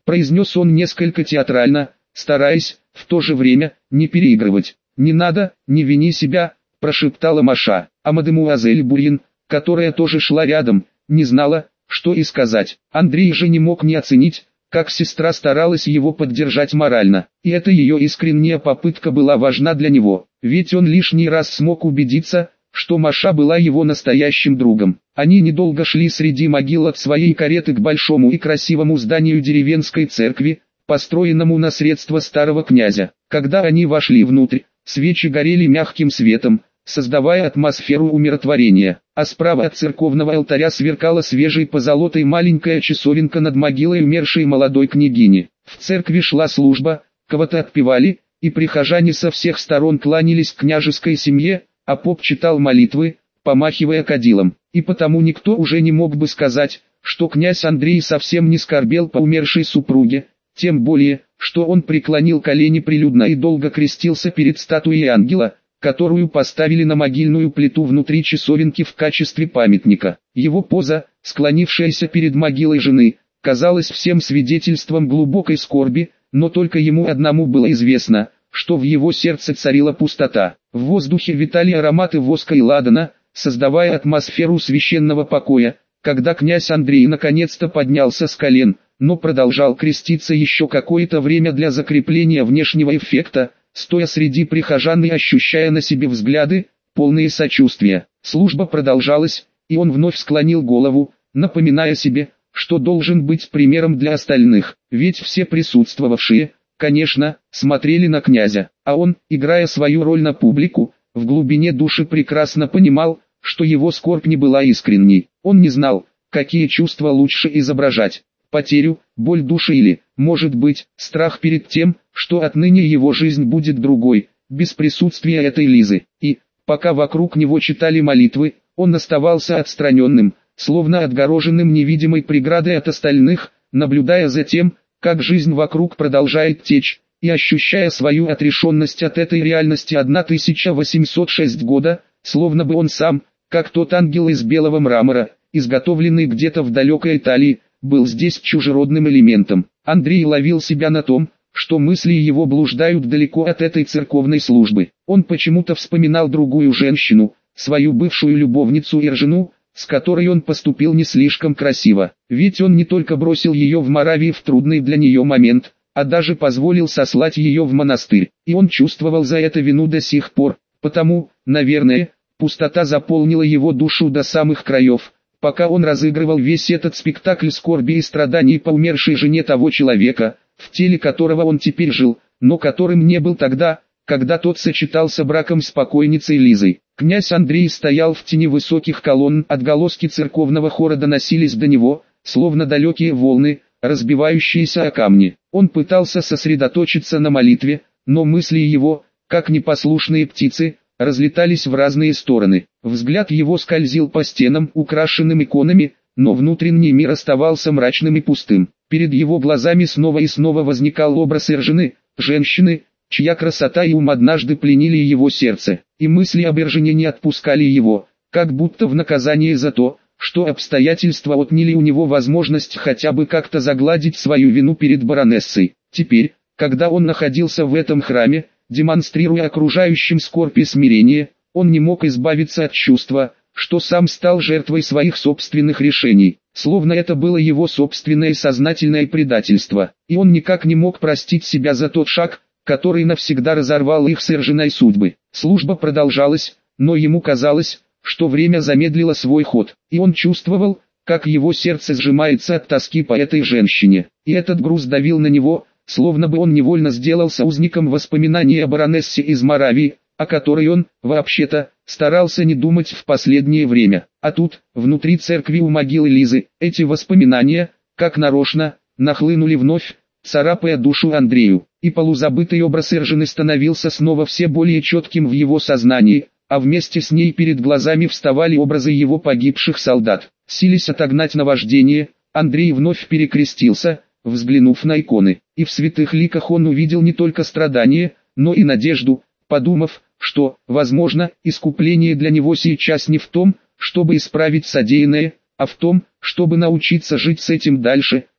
произнес он несколько театрально, стараясь, в то же время, не переигрывать. «Не надо, не вини себя», – прошептала Маша, а мадемуазель Бурин, которая тоже шла рядом, не знала, что и сказать. Андрей же не мог не оценить, как сестра старалась его поддержать морально, и эта ее искренняя попытка была важна для него, ведь он лишний раз смог убедиться, что Маша была его настоящим другом. Они недолго шли среди могил от своей кареты к большому и красивому зданию деревенской церкви, построенному на средства старого князя. Когда они вошли внутрь, свечи горели мягким светом, создавая атмосферу умиротворения, а справа от церковного алтаря сверкала свежей позолотой маленькая часовенка над могилой умершей молодой княгини. В церкви шла служба, кого-то отпевали, и прихожане со всех сторон кланялись княжеской семье, а поп читал молитвы, помахивая кадилом. И потому никто уже не мог бы сказать, что князь Андрей совсем не скорбел по умершей супруге, тем более, что он преклонил колени прилюдно и долго крестился перед статуей ангела, которую поставили на могильную плиту внутри часовенки в качестве памятника. Его поза, склонившаяся перед могилой жены, казалась всем свидетельством глубокой скорби, но только ему одному было известно, что в его сердце царила пустота. В воздухе витали ароматы воска и ладана, создавая атмосферу священного покоя, когда князь Андрей наконец-то поднялся с колен, но продолжал креститься еще какое-то время для закрепления внешнего эффекта, стоя среди прихожан и ощущая на себе взгляды, полные сочувствия. Служба продолжалась, и он вновь склонил голову, напоминая себе, что должен быть примером для остальных, ведь все присутствовавшие, конечно, смотрели на князя, а он, играя свою роль на публику, в глубине души прекрасно понимал, что его скорбь не была искренней. Он не знал, какие чувства лучше изображать: потерю, боль души или, может быть, страх перед тем, что отныне его жизнь будет другой, без присутствия этой Лизы. И, пока вокруг него читали молитвы, он оставался отстраненным, словно отгороженным невидимой преградой от остальных, наблюдая за тем, как жизнь вокруг продолжает течь, и ощущая свою отрешенность от этой реальности тысяча восемьсот шестого года, словно бы он сам, как тот ангел из белого мрамора, изготовленный где-то в далекой Италии, был здесь чужеродным элементом. Андрей ловил себя на том, что мысли его блуждают далеко от этой церковной службы. Он почему-то вспоминал другую женщину, свою бывшую любовницу и жену, с которой он поступил не слишком красиво. Ведь он не только бросил ее в Моравии в трудный для нее момент, а даже позволил сослать ее в монастырь. И он чувствовал за это вину до сих пор, потому, наверное, пустота заполнила его душу до самых краев, пока он разыгрывал весь этот спектакль скорби и страданий по умершей жене того человека, в теле которого он теперь жил, но которым не был тогда, когда тот сочетался браком с покойницей Лизой. Князь Андрей стоял в тени высоких колонн, отголоски церковного хора доносились до него, словно далекие волны, разбивающиеся о камни. Он пытался сосредоточиться на молитве, но мысли его, как непослушные птицы, разлетались в разные стороны. Взгляд его скользил по стенам, украшенным иконами, но внутренний мир оставался мрачным и пустым. Перед его глазами снова и снова возникал образ Эржины, женщины, чья красота и ум однажды пленили его сердце, и мысли об Эржине не отпускали его, как будто в наказание за то, что обстоятельства отняли у него возможность хотя бы как-то загладить свою вину перед баронессой. Теперь, когда он находился в этом храме, демонстрируя окружающим скорбь и смирение, он не мог избавиться от чувства, что сам стал жертвой своих собственных решений, словно это было его собственное сознательное предательство, и он никак не мог простить себя за тот шаг, который навсегда разорвал их с Эржиной судьбы. Служба продолжалась, но ему казалось, что время замедлило свой ход, и он чувствовал, как его сердце сжимается от тоски по этой женщине, и этот груз давил на него, словно бы он невольно сделался узником воспоминаний о баронессе из Моравии, о которой он, вообще-то, старался не думать в последнее время. А тут, внутри церкви у могилы Лизы, эти воспоминания, как нарочно, нахлынули вновь, царапая душу Андрею, и полузабытый образ Эржины становился снова все более четким в его сознании, а вместе с ней перед глазами вставали образы его погибших солдат. Силясь отогнать наваждение, Андрей вновь перекрестился, взглянув на иконы, и в святых ликах он увидел не только страдания, но и надежду, подумав, что, возможно, искупление для него сейчас не в том, чтобы исправить содеянное, а в том, чтобы научиться жить с этим дальше.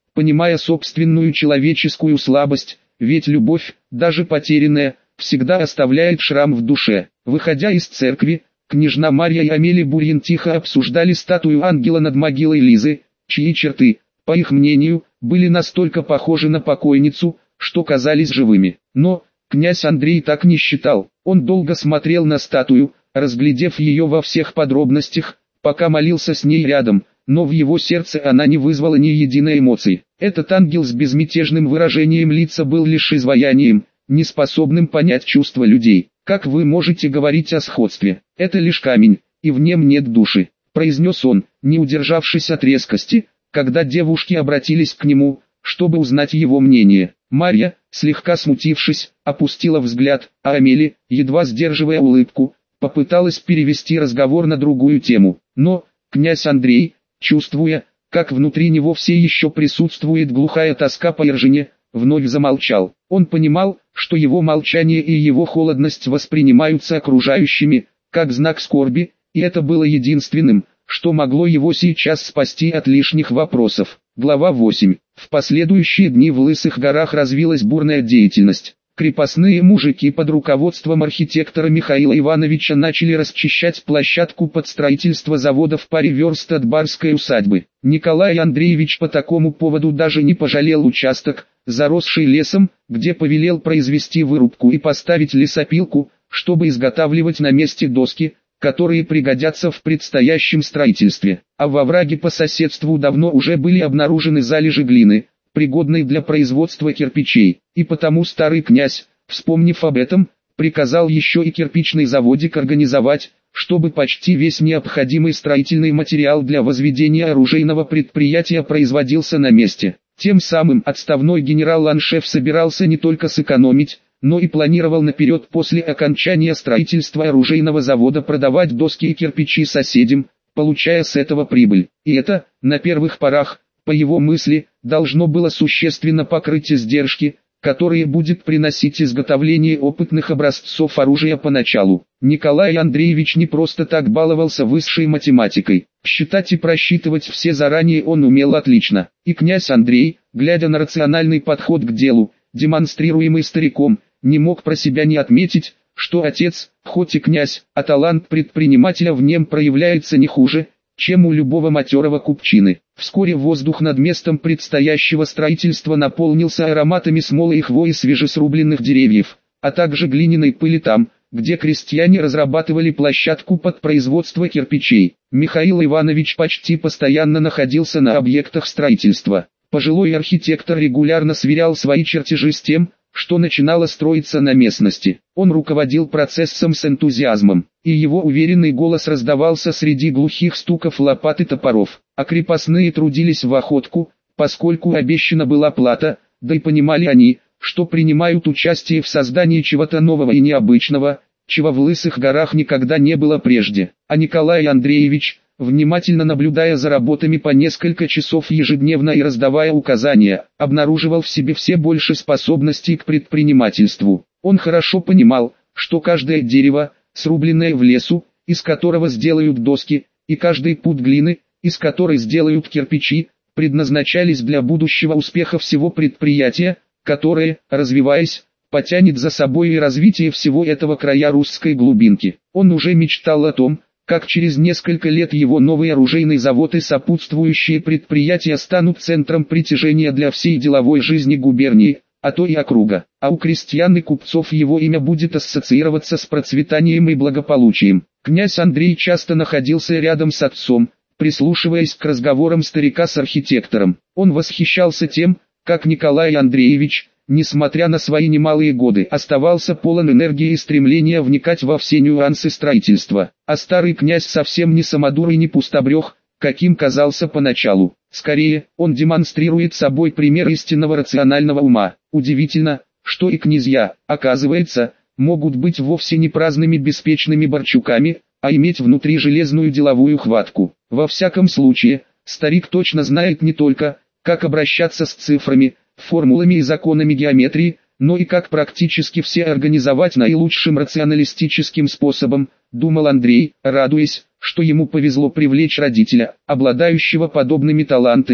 понимая собственную человеческую слабость, ведь любовь, даже потерянная, всегда оставляет шрам в душе. Выходя из церкви, княжна Марья и Амелия Бурьин тихо обсуждали статую ангела над могилой Лизы, чьи черты, по их мнению, были настолько похожи на покойницу, что казались живыми. Но князь Андрей так не считал. Он долго смотрел на статую, разглядев ее во всех подробностях, пока молился с ней рядом, но в его сердце она не вызвала ни единой эмоции. Этот ангел с безмятежным выражением лица был лишь изваянием, не способным понять чувства людей. «Как вы можете говорить о сходстве? Это лишь камень, и в нем нет души», — произнес он, не удержавшись от резкости, когда девушки обратились к нему, чтобы узнать его мнение. Марья, слегка смутившись, опустила взгляд, а Амелия, едва сдерживая улыбку, попыталась перевести разговор на другую тему. Но князь Андрей, чувствуя, как внутри него все еще присутствует глухая тоска по Ержине, вновь замолчал. Он понимал, что его молчание и его холодность воспринимаются окружающими, как знак скорби, и это было единственным, что могло его сейчас спасти от лишних вопросов. Глава восемь. В последующие дни в Лысых горах развилась бурная деятельность. Крепостные мужики под руководством архитектора Михаила Ивановича начали расчищать площадку под строительство завода в паре верст от барской усадьбы. Николай Андреевич по такому поводу даже не пожалел участок, заросший лесом, где повелел произвести вырубку и поставить лесопилку, чтобы изготавливать на месте доски, которые пригодятся в предстоящем строительстве. А во овраге по соседству давно уже были обнаружены залежи глины, пригодной для производства кирпичей, и потому старый князь, вспомнив об этом, приказал еще и кирпичный заводик организовать, чтобы почти весь необходимый строительный материал для возведения оружейного предприятия производился на месте. Тем самым отставной генерал-аншеф собирался не только сэкономить, но и планировал наперед после окончания строительства оружейного завода продавать доски и кирпичи соседям, получая с этого прибыль. И это, на первых порах, по его мысли, должно было существенно покрыть издержки, которые будет приносить изготовление опытных образцов оружия поначалу. Николай Андреевич не просто так баловался высшей математикой. Считать и просчитывать все заранее он умел отлично. И князь Андрей, глядя на рациональный подход к делу, демонстрируемый стариком, не мог про себя не отметить, что отец, хоть и князь, а талант предпринимателя в нем проявляется не хуже, чем у любого матерого купчины. Вскоре воздух над местом предстоящего строительства наполнился ароматами смолы и хвои свежесрубленных деревьев, а также глиняной пыли там, где крестьяне разрабатывали площадку под производство кирпичей. Михаил Иванович почти постоянно находился на объектах строительства. Пожилой архитектор регулярно сверял свои чертежи с тем, что начинало строиться на местности. Он руководил процессом с энтузиазмом, и его уверенный голос раздавался среди глухих стуков лопат и топоров. А крепостные трудились в охотку, поскольку обещана была плата, да и понимали они, что принимают участие в создании чего-то нового и необычного, чего в Лысых горах никогда не было прежде. А Николай Андреевич, внимательно наблюдая за работами по несколько часов ежедневно и раздавая указания, обнаруживал в себе все больше способностей к предпринимательству. Он хорошо понимал, что каждое дерево, срубленное в лесу, из которого сделают доски, и каждый пуд глины, из которой сделают кирпичи, предназначались для будущего успеха всего предприятия, которое, развиваясь, потянет за собой и развитие всего этого края русской глубинки. Он уже мечтал о том, как через несколько лет его новый оружейный завод и сопутствующие предприятия станут центром притяжения для всей деловой жизни губернии, а то и округа. А у крестьян и купцов его имя будет ассоциироваться с процветанием и благополучием. Князь Андрей часто находился рядом с отцом, прислушиваясь к разговорам старика с архитектором. Он восхищался тем, как Николай Андреевич, несмотря на свои немалые годы, оставался полон энергии и стремления вникать во все нюансы строительства. А старый князь совсем не самодур и не пустобрех, каким казался поначалу. Скорее, он демонстрирует собой пример истинного рационального ума. Удивительно, что и князья, оказывается, могут быть вовсе не праздными беспечными борчуками, а иметь внутри железную деловую хватку. Во всяком случае, старик точно знает не только, как обращаться с цифрами, формулами и законами геометрии, но и как практически все организовать наилучшим рационалистическим способом, думал Андрей, радуясь, что ему повезло привлечь родителя, обладающего подобными талантами,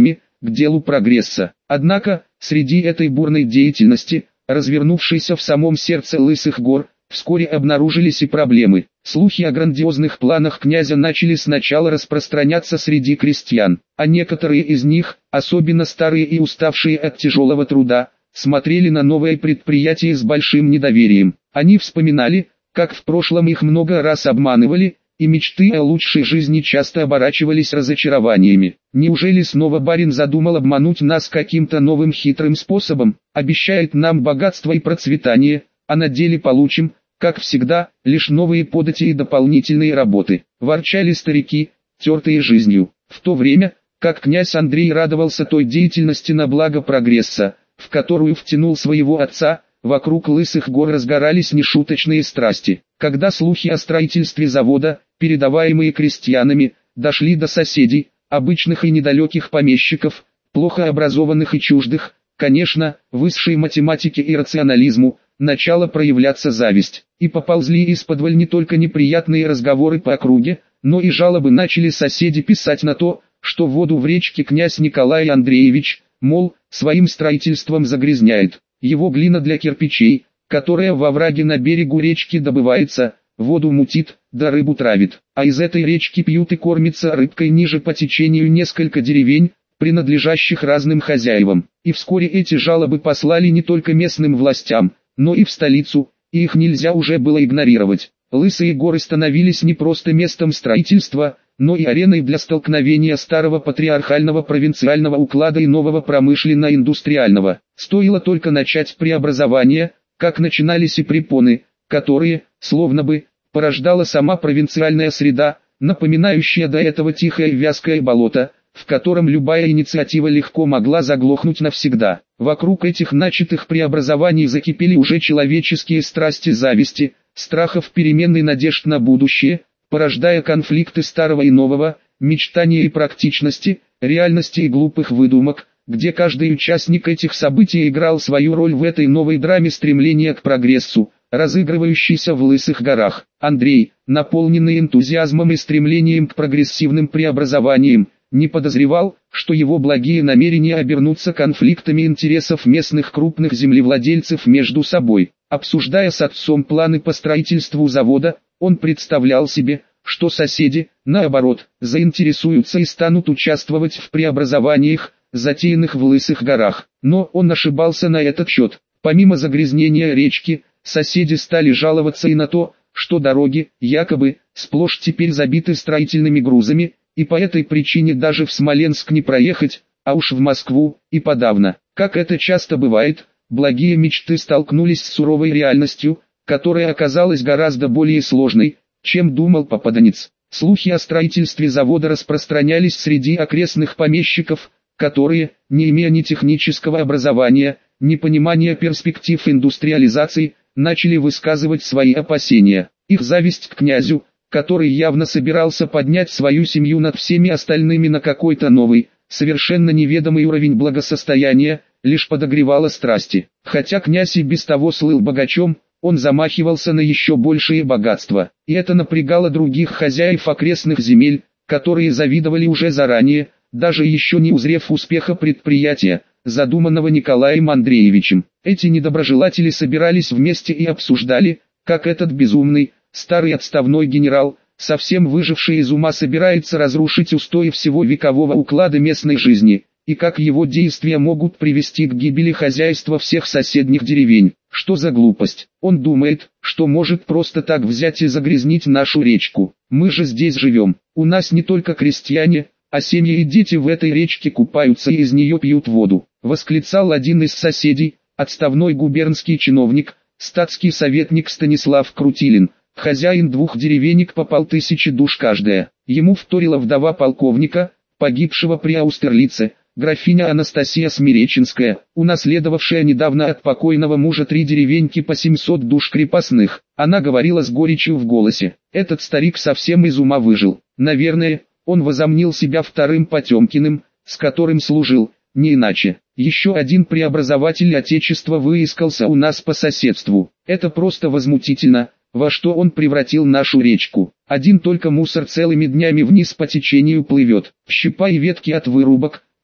к делу прогресса. Однако, среди этой бурной деятельности, развернувшейся в самом сердце Лысых гор, вскоре обнаружились и проблемы. Слухи о грандиозных планах князя начали сначала распространяться среди крестьян, а некоторые из них, особенно старые и уставшие от тяжелого труда, смотрели на новое предприятие с большим недоверием. Они вспоминали, как в прошлом их много раз обманывали, и мечты о лучшей жизни часто оборачивались разочарованиями. Неужели снова барин задумал обмануть нас каким-то новым хитрым способом, обещает нам богатство и процветание, а на деле получим, как всегда, лишь новые подати и дополнительные работы. Ворчали старики, тертые жизнью. В то время, как князь Андрей радовался той деятельности на благо прогресса, в которую втянул своего отца, вокруг Лысых гор разгорались нешуточные страсти. Когда слухи о строительстве завода, передаваемые крестьянами, дошли до соседей, обычных и недалеких помещиков, плохо образованных и чуждых, конечно, высшей математике и рационализму, начала проявляться зависть, и поползли исподволь не только неприятные разговоры по округе, но и жалобы начали соседи писать на то, что воду в речке князь Николай Андреевич, мол, своим строительством загрязняет. Его глина для кирпичей, которая во враге на берегу речки добывается, воду мутит, да рыбу травит, а из этой речки пьют и кормятся рыбкой ниже по течению несколько деревень, принадлежащих разным хозяевам. И вскоре эти жалобы послали не только местным властям, но и в столицу, и их нельзя уже было игнорировать. Лысые горы становились не просто местом строительства, но и ареной для столкновения старого патриархального провинциального уклада и нового промышленно-индустриального. Стоило только начать преобразование, как начинались и препоны, которые, словно бы, порождала сама провинциальная среда, напоминающая до этого тихое вязкое болото, в котором любая инициатива легко могла заглохнуть навсегда. Вокруг этих начатых преобразований закипели уже человеческие страсти зависти, страхов перемен и надежд на будущее, порождая конфликты старого и нового, мечтания и практичности, реальности и глупых выдумок, где каждый участник этих событий играл свою роль в этой новой драме стремления к прогрессу, разыгрывающейся в Лысых горах. Андрей, наполненный энтузиазмом и стремлением к прогрессивным преобразованиям, не подозревал, что его благие намерения обернутся конфликтами интересов местных крупных землевладельцев между собой. Обсуждая с отцом планы по строительству завода, он представлял себе, что соседи, наоборот, заинтересуются и станут участвовать в преобразованиях, затеянных в Лысых горах. Но он ошибался на этот счет. Помимо загрязнения речки, соседи стали жаловаться и на то, что дороги, якобы, сплошь теперь забиты строительными грузами, и по этой причине даже в Смоленск не проехать, а уж в Москву, и подавно. Как это часто бывает, благие мечты столкнулись с суровой реальностью, которая оказалась гораздо более сложной, чем думал попаданец. Слухи о строительстве завода распространялись среди окрестных помещиков, которые, не имея ни технического образования, ни понимания перспектив индустриализации, начали высказывать свои опасения. Их зависть к князю, который явно собирался поднять свою семью над всеми остальными на какой-то новый, совершенно неведомый уровень благосостояния, лишь подогревала страсти. Хотя князь и без того слыл богачом, он замахивался на еще большее богатство, и это напрягало других хозяев окрестных земель, которые завидовали уже заранее, даже еще не узрев успеха предприятия, задуманного Николаем Андреевичем. Эти недоброжелатели собирались вместе и обсуждали, как этот безумный, старый отставной генерал, совсем выживший из ума, собирается разрушить устои всего векового уклада местной жизни, и как его действия могут привести к гибели хозяйства всех соседних деревень. Что за глупость? Он думает, что может просто так взять и загрязнить нашу речку. Мы же здесь живем. У нас не только крестьяне, а семьи и дети в этой речке купаются и из нее пьют воду. Восклицал один из соседей, отставной губернский чиновник, статский советник Станислав Крутилин, хозяин двух деревенек по полтысячи душ каждая. Ему вторила вдова полковника, погибшего при Аустерлице, графиня Анастасия Смиреченская, унаследовавшая недавно от покойного мужа три деревеньки по семьсот душ крепостных. Она говорила с горечью в голосе: «Этот старик совсем из ума выжил. Наверное, он возомнил себя вторым Потемкиным, с которым служил, не иначе. Еще один преобразователь Отечества выискался у нас по соседству. Это просто возмутительно, во что он превратил нашу речку. Один только мусор целыми днями вниз по течению плывет. Щепа и ветки от вырубок,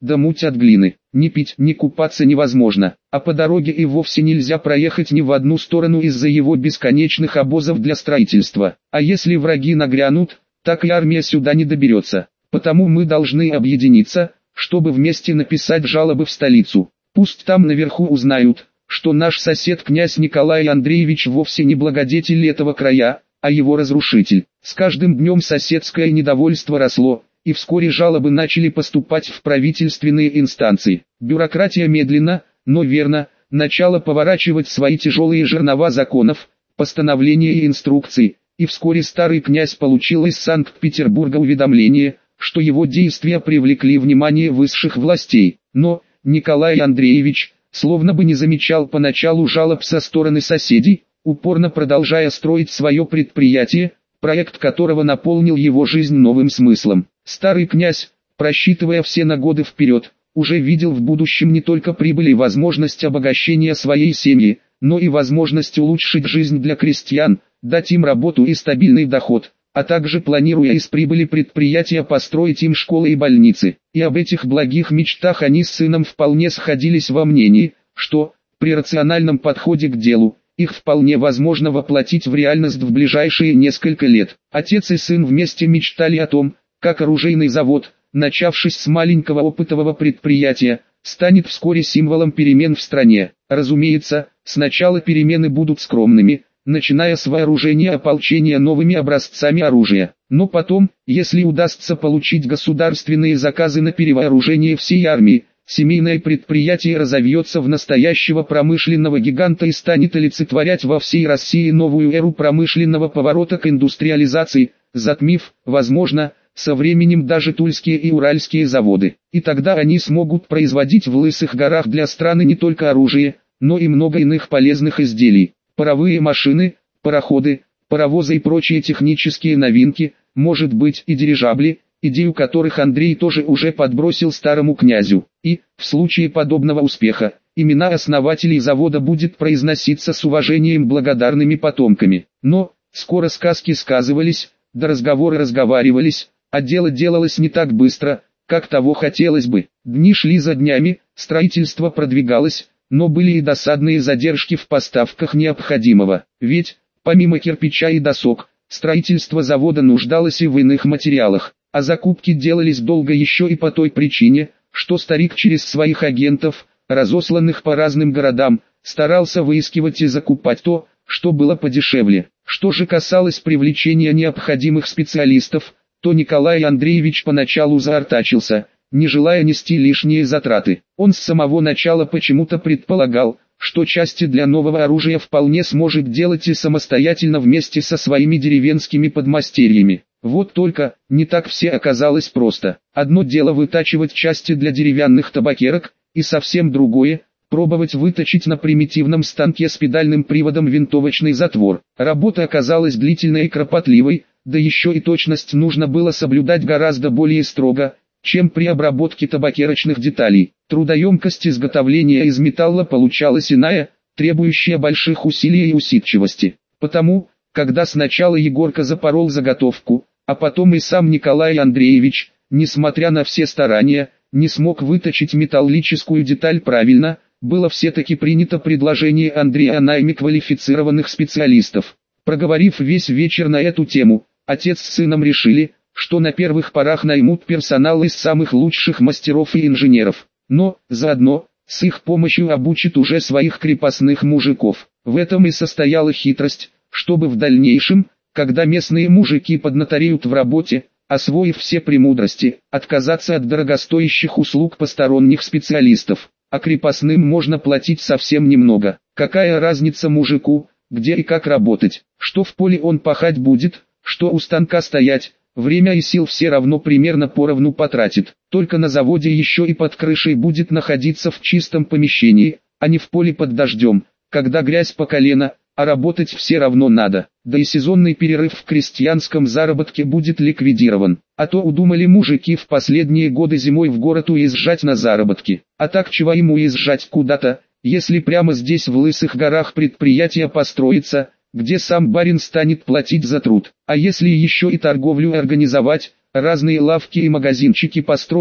да муть от глины. Ни пить, ни купаться невозможно, а по дороге и вовсе нельзя проехать ни в одну сторону из-за его бесконечных обозов для строительства. А если враги нагрянут, так и армия сюда не доберется. Потому мы должны объединиться, чтобы вместе написать жалобы в столицу. Пусть там наверху узнают, что наш сосед князь Николай Андреевич вовсе не благодетель этого края, а его разрушитель. С каждым днем соседское недовольство росло, и вскоре жалобы начали поступать в правительственные инстанции. Бюрократия медленно, но верно, начала поворачивать свои тяжелые жернова законов, постановлений и инструкций, и вскоре старый князь получил из Санкт-Петербурга уведомление, что его действия привлекли внимание высших властей. Но Николай Андреевич, словно бы не замечал поначалу жалоб со стороны соседей, упорно продолжая строить свое предприятие, проект которого наполнил его жизнь новым смыслом. Старый князь, просчитывая все на годы вперед, уже видел в будущем не только прибыль и возможность обогащения своей семьи, но и возможность улучшить жизнь для крестьян, дать им работу и стабильный доход, а также планируя из прибыли предприятия построить им школы и больницы. И об этих благих мечтах они с сыном вполне сходились во мнении, что, при рациональном подходе к делу, их вполне возможно воплотить в реальность в ближайшие несколько лет. Отец и сын вместе мечтали о том, как оружейный завод, начавшись с маленького опытового предприятия, станет вскоре символом перемен в стране. Разумеется, сначала перемены будут скромными, начиная с вооружения ополчения новыми образцами оружия. Но потом, если удастся получить государственные заказы на перевооружение всей армии, семейное предприятие разовьется в настоящего промышленного гиганта и станет олицетворять во всей России новую эру промышленного поворота к индустриализации, затмив, возможно, со временем даже тульские и уральские заводы. И тогда они смогут производить в Лысых горах для страны не только оружие, но и много иных полезных изделий. Паровые машины, пароходы, паровозы и прочие технические новинки, может быть и дирижабли, идею которых Андрей тоже уже подбросил старому князю. И, в случае подобного успеха, имена основателей завода будет произноситься с уважением благодарными потомками. Но, скоро сказки сказывались, да разговоры разговаривались, а дело делалось не так быстро, как того хотелось бы. Дни шли за днями, строительство продвигалось, но были и досадные задержки в поставках необходимого. Ведь, помимо кирпича и досок, строительство завода нуждалось и в иных материалах, а закупки делались долго еще и по той причине, что старик через своих агентов, разосланных по разным городам, старался выискивать и закупать то, что было подешевле. Что же касалось привлечения необходимых специалистов, то Николай Андреевич поначалу заортачился, не желая нести лишние затраты. Он с самого начала почему-то предполагал, что части для нового оружия вполне сможет делать и самостоятельно вместе со своими деревенскими подмастерьями. Вот только, не так все оказалось просто. Одно дело вытачивать части для деревянных табакерок, и совсем другое – пробовать выточить на примитивном станке с педальным приводом винтовочный затвор. Работа оказалась длительной и кропотливой, да еще и точность нужно было соблюдать гораздо более строго, чем при обработке табакерочных деталей. Трудоемкость изготовления из металла получалась иная, требующая больших усилий и усидчивости. Потому, когда сначала Егорка запорол заготовку, а потом и сам Николай Андреевич, несмотря на все старания, не смог выточить металлическую деталь правильно, было все-таки принято предложение Андрея о найме квалифицированных специалистов. Проговорив весь вечер на эту тему, отец с сыном решили, что на первых порах наймут персонал из самых лучших мастеров и инженеров, но, заодно, с их помощью обучат уже своих крепостных мужиков. В этом и состояла хитрость, чтобы в дальнейшем, когда местные мужики поднатореют в работе, освоив все премудрости, отказаться от дорогостоящих услуг посторонних специалистов, а крепостным можно платить совсем немного. Какая разница мужику, где и как работать, что в поле он пахать будет, что у станка стоять, время и сил все равно примерно поровну потратит, только на заводе еще и под крышей будет находиться в чистом помещении, а не в поле под дождем, когда грязь по колено, а работать все равно надо, да и сезонный перерыв в крестьянском заработке будет ликвидирован, а то удумали мужики в последние годы зимой в город уезжать на заработки, а так чего им уезжать куда-то, если прямо здесь в Лысых горах предприятие построится, где сам барин станет платить за труд, а если еще и торговлю организовать, разные лавки и магазинчики построить,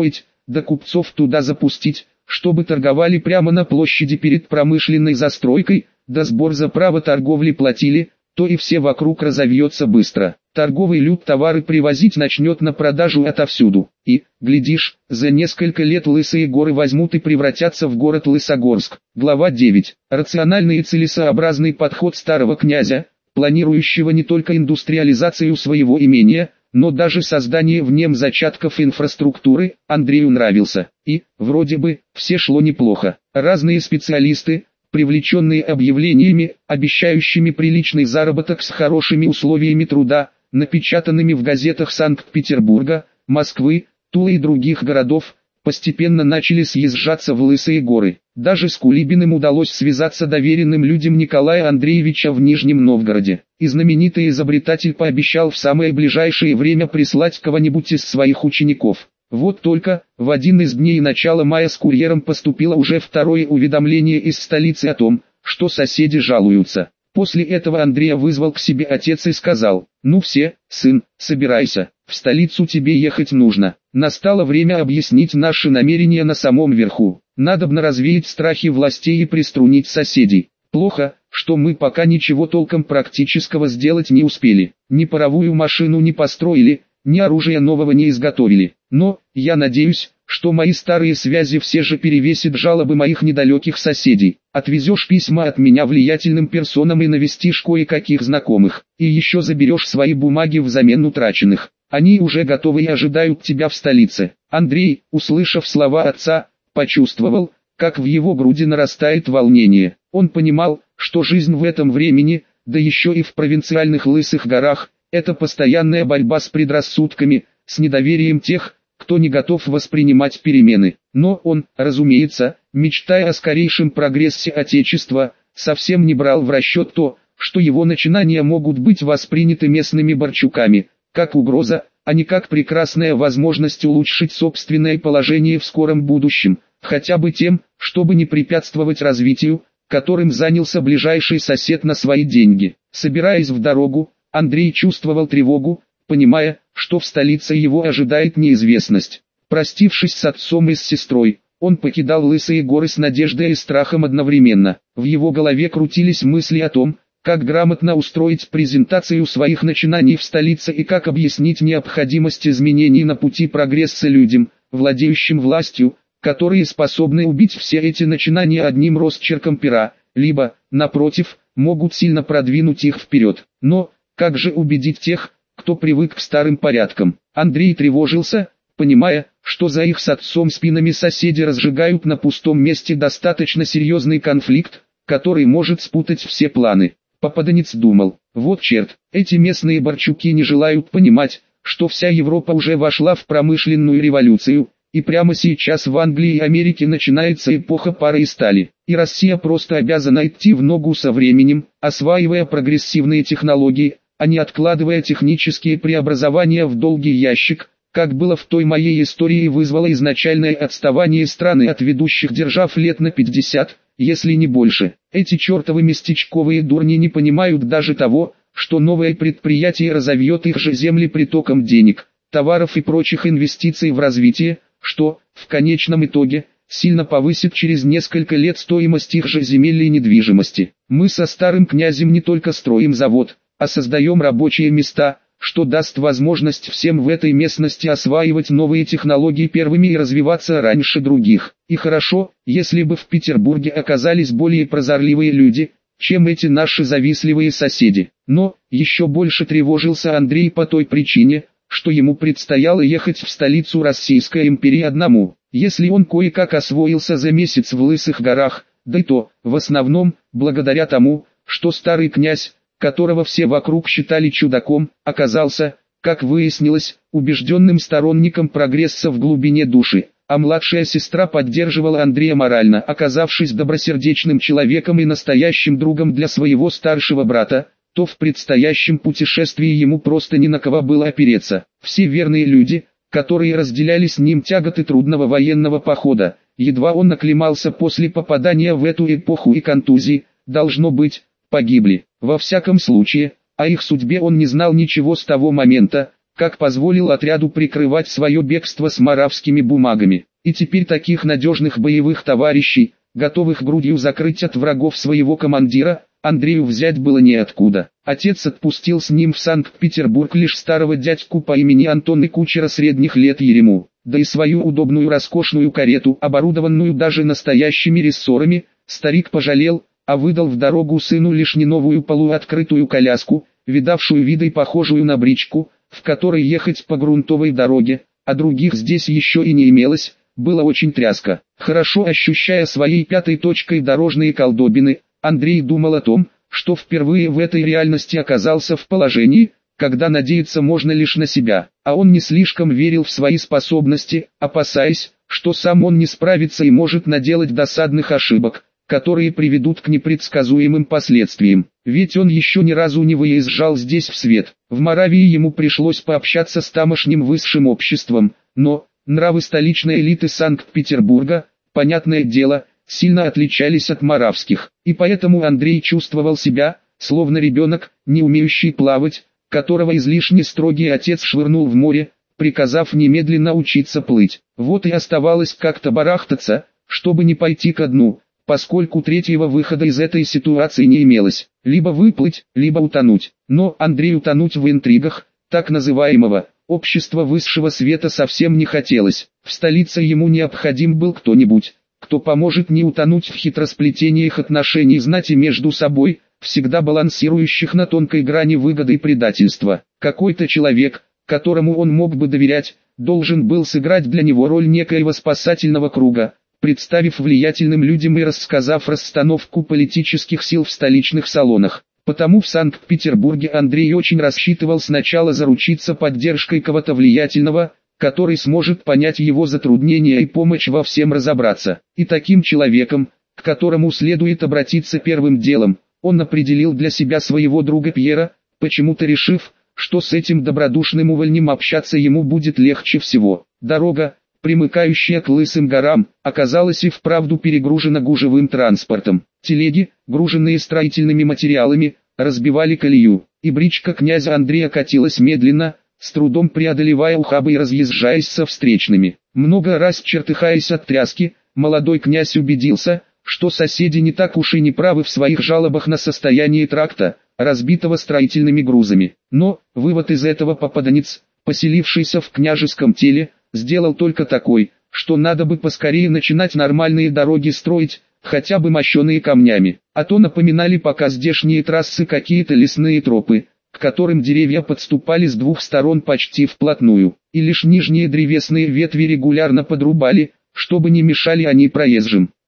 да купцов туда запустить, чтобы торговали прямо на площади перед промышленной застройкой, да сбор за право торговли платили, то и все вокруг разовьется быстро. Торговый люд товары привозить начнет на продажу отовсюду. И, глядишь, за несколько лет Лысые горы возьмут и превратятся в город Лысогорск. Глава девять. Рациональный и целесообразный подход старого князя, планирующего не только индустриализацию своего имения, но даже создание в нем зачатков инфраструктуры, Андрею нравился. И, вроде бы, все шло неплохо. Разные специалисты, привлеченные объявлениями, обещающими приличный заработок с хорошими условиями труда, напечатанными в газетах Санкт-Петербурга, Москвы, Тулы и других городов, постепенно начали съезжаться в Лысые горы. Даже с Кулибиным удалось связаться доверенным людям Николая Андреевича в Нижнем Новгороде. И знаменитый изобретатель пообещал в самое ближайшее время прислать кого-нибудь из своих учеников. Вот только, в один из дней начала мая с курьером поступило уже второе уведомление из столицы о том, что соседи жалуются. После этого Андрея вызвал к себе отец и сказал: «Ну все, сын, собирайся, в столицу тебе ехать нужно. Настало время объяснить наши намерения на самом верху. Надобно развеять страхи властей и приструнить соседей. Плохо, что мы пока ничего толком практического сделать не успели. Ни паровую машину не построили, ни оружия нового не изготовили. Но, я надеюсь, что мои старые связи все же перевесят жалобы моих недалеких соседей. Отвезешь письма от меня влиятельным персонам и навестишь кое-каких знакомых. И еще заберешь свои бумаги взамен утраченных. Они уже готовы и ожидают тебя в столице». Андрей, услышав слова отца, почувствовал, как в его груди нарастает волнение. Он понимал, что жизнь в этом времени, да еще и в провинциальных Лысых горах, это постоянная борьба с предрассудками, с недоверием тех, кто не готов воспринимать перемены. Но он, разумеется, мечтая о скорейшем прогрессе Отечества, совсем не брал в расчет то, что его начинания могут быть восприняты местными борчуками, как угроза, а не как прекрасная возможность улучшить собственное положение в скором будущем, хотя бы тем, чтобы не препятствовать развитию, которым занялся ближайший сосед на свои деньги. Собираясь в дорогу, Андрей чувствовал тревогу, понимая, что в столице его ожидает неизвестность. Простившись с отцом и с сестрой, он покидал Лысые горы с надеждой и страхом одновременно. В его голове крутились мысли о том, как грамотно устроить презентацию своих начинаний в столице и как объяснить необходимость изменений на пути прогресса людям, владеющим властью, которые способны убить все эти начинания одним росчерком пера, либо, напротив, могут сильно продвинуть их вперед. Но, как же убедить тех, кто привык к старым порядкам? Андрей тревожился, понимая, что за их с отцом спинами соседи разжигают на пустом месте достаточно серьезный конфликт, который может спутать все планы. Попаданец думал: вот черт, эти местные борчуки не желают понимать, что вся Европа уже вошла в промышленную революцию, и прямо сейчас в Англии и Америке начинается эпоха пара и стали. И Россия просто обязана идти в ногу со временем, осваивая прогрессивные технологии, а не откладывая технические преобразования в долгий ящик, как было в той моей истории, вызвало изначальное отставание страны от ведущих держав лет на пятьдесят, если не больше. Эти чертовы местечковые дурни не понимают даже того, что новое предприятие разовьет их же земли притоком денег, товаров и прочих инвестиций в развитие, что, в конечном итоге, сильно повысит через несколько лет стоимость их же земель и недвижимости. Мы со старым князем не только строим завод, а создаем рабочие места, что даст возможность всем в этой местности осваивать новые технологии первыми и развиваться раньше других. И хорошо, если бы в Петербурге оказались более прозорливые люди, чем эти наши завистливые соседи. Но, еще больше тревожился Андрей по той причине, что ему предстояло ехать в столицу Российской империи одному. Если он кое-как освоился за месяц в Лысых горах, да и то, в основном, благодаря тому, что старый князь, которого все вокруг считали чудаком, оказался, как выяснилось, убежденным сторонником прогресса в глубине души, а младшая сестра поддерживала Андрея морально, оказавшись добросердечным человеком и настоящим другом для своего старшего брата, то в предстоящем путешествии ему просто ни на кого было опереться. Все верные люди, которые разделяли с ним тяготы трудного военного похода, едва он оклемался после попадания в эту эпоху и контузии, должно быть, погибли. Во всяком случае, о их судьбе он не знал ничего с того момента, как позволил отряду прикрывать свое бегство с моравскими бумагами. И теперь таких надежных боевых товарищей, готовых грудью закрыть от врагов своего командира, Андрею взять было неоткуда. Отец отпустил с ним в Санкт-Петербург лишь старого дядьку по имени Антон и кучера средних лет Ерему, да и свою удобную роскошную карету, оборудованную даже настоящими рессорами, старик пожалел, а выдал в дорогу сыну лишь не новую полуоткрытую коляску, видавшую виды и похожую на бричку, в которой ехать по грунтовой дороге, а других здесь еще и не имелось. Было очень тряско. Хорошо ощущая своей пятой точкой дорожные колдобины, Андрей думал о том, что впервые в этой реальности оказался в положении, когда надеяться можно лишь на себя, а он не слишком верил в свои способности, опасаясь, что сам он не справится и может наделать досадных ошибок, которые приведут к непредсказуемым последствиям. Ведь он еще ни разу не выезжал здесь в свет. В Моравии ему пришлось пообщаться с тамошним высшим обществом, но нравы столичной элиты Санкт-Петербурга, понятное дело, сильно отличались от моравских, и поэтому Андрей чувствовал себя, словно ребенок, не умеющий плавать, которого излишне строгий отец швырнул в море, приказав немедленно учиться плыть. Вот и оставалось как-то барахтаться, чтобы не пойти ко дну, поскольку третьего выхода из этой ситуации не имелось, либо выплыть, либо утонуть. Но Андрею тонуть в интригах, так называемого, общества высшего света совсем не хотелось. В столице ему необходим был кто-нибудь, кто поможет не утонуть в хитросплетениях отношений знати между собой, всегда балансирующих на тонкой грани выгоды и предательства. Какой-то человек, которому он мог бы доверять, должен был сыграть для него роль некоего спасательного круга, представив влиятельным людям и рассказав расстановку политических сил в столичных салонах. Потому в Санкт-Петербурге Андрей очень рассчитывал сначала заручиться поддержкой кого-то влиятельного, который сможет понять его затруднения и помочь во всем разобраться. И таким человеком, к которому следует обратиться первым делом, он определил для себя своего друга Пьера, почему-то решив, что с этим добродушным увольнем общаться ему будет легче всего. Дорога, примыкающая к Лысым горам, оказалась и вправду перегружена гужевым транспортом. Телеги, груженные строительными материалами, разбивали колею, и бричка князя Андрея катилась медленно, с трудом преодолевая ухабы и разъезжаясь со встречными. Много раз чертыхаясь от тряски, молодой князь убедился, что соседи не так уж и не правы в своих жалобах на состояние тракта, разбитого строительными грузами. Но, вывод из этого попаданец, поселившийся в княжеском теле, сделал только такой, что надо бы поскорее начинать нормальные дороги строить, хотя бы мощеные камнями. А то напоминали пока здешние трассы какие-то лесные тропы, к которым деревья подступали с двух сторон почти вплотную, и лишь нижние древесные ветви регулярно подрубали, чтобы не мешали они проезжим.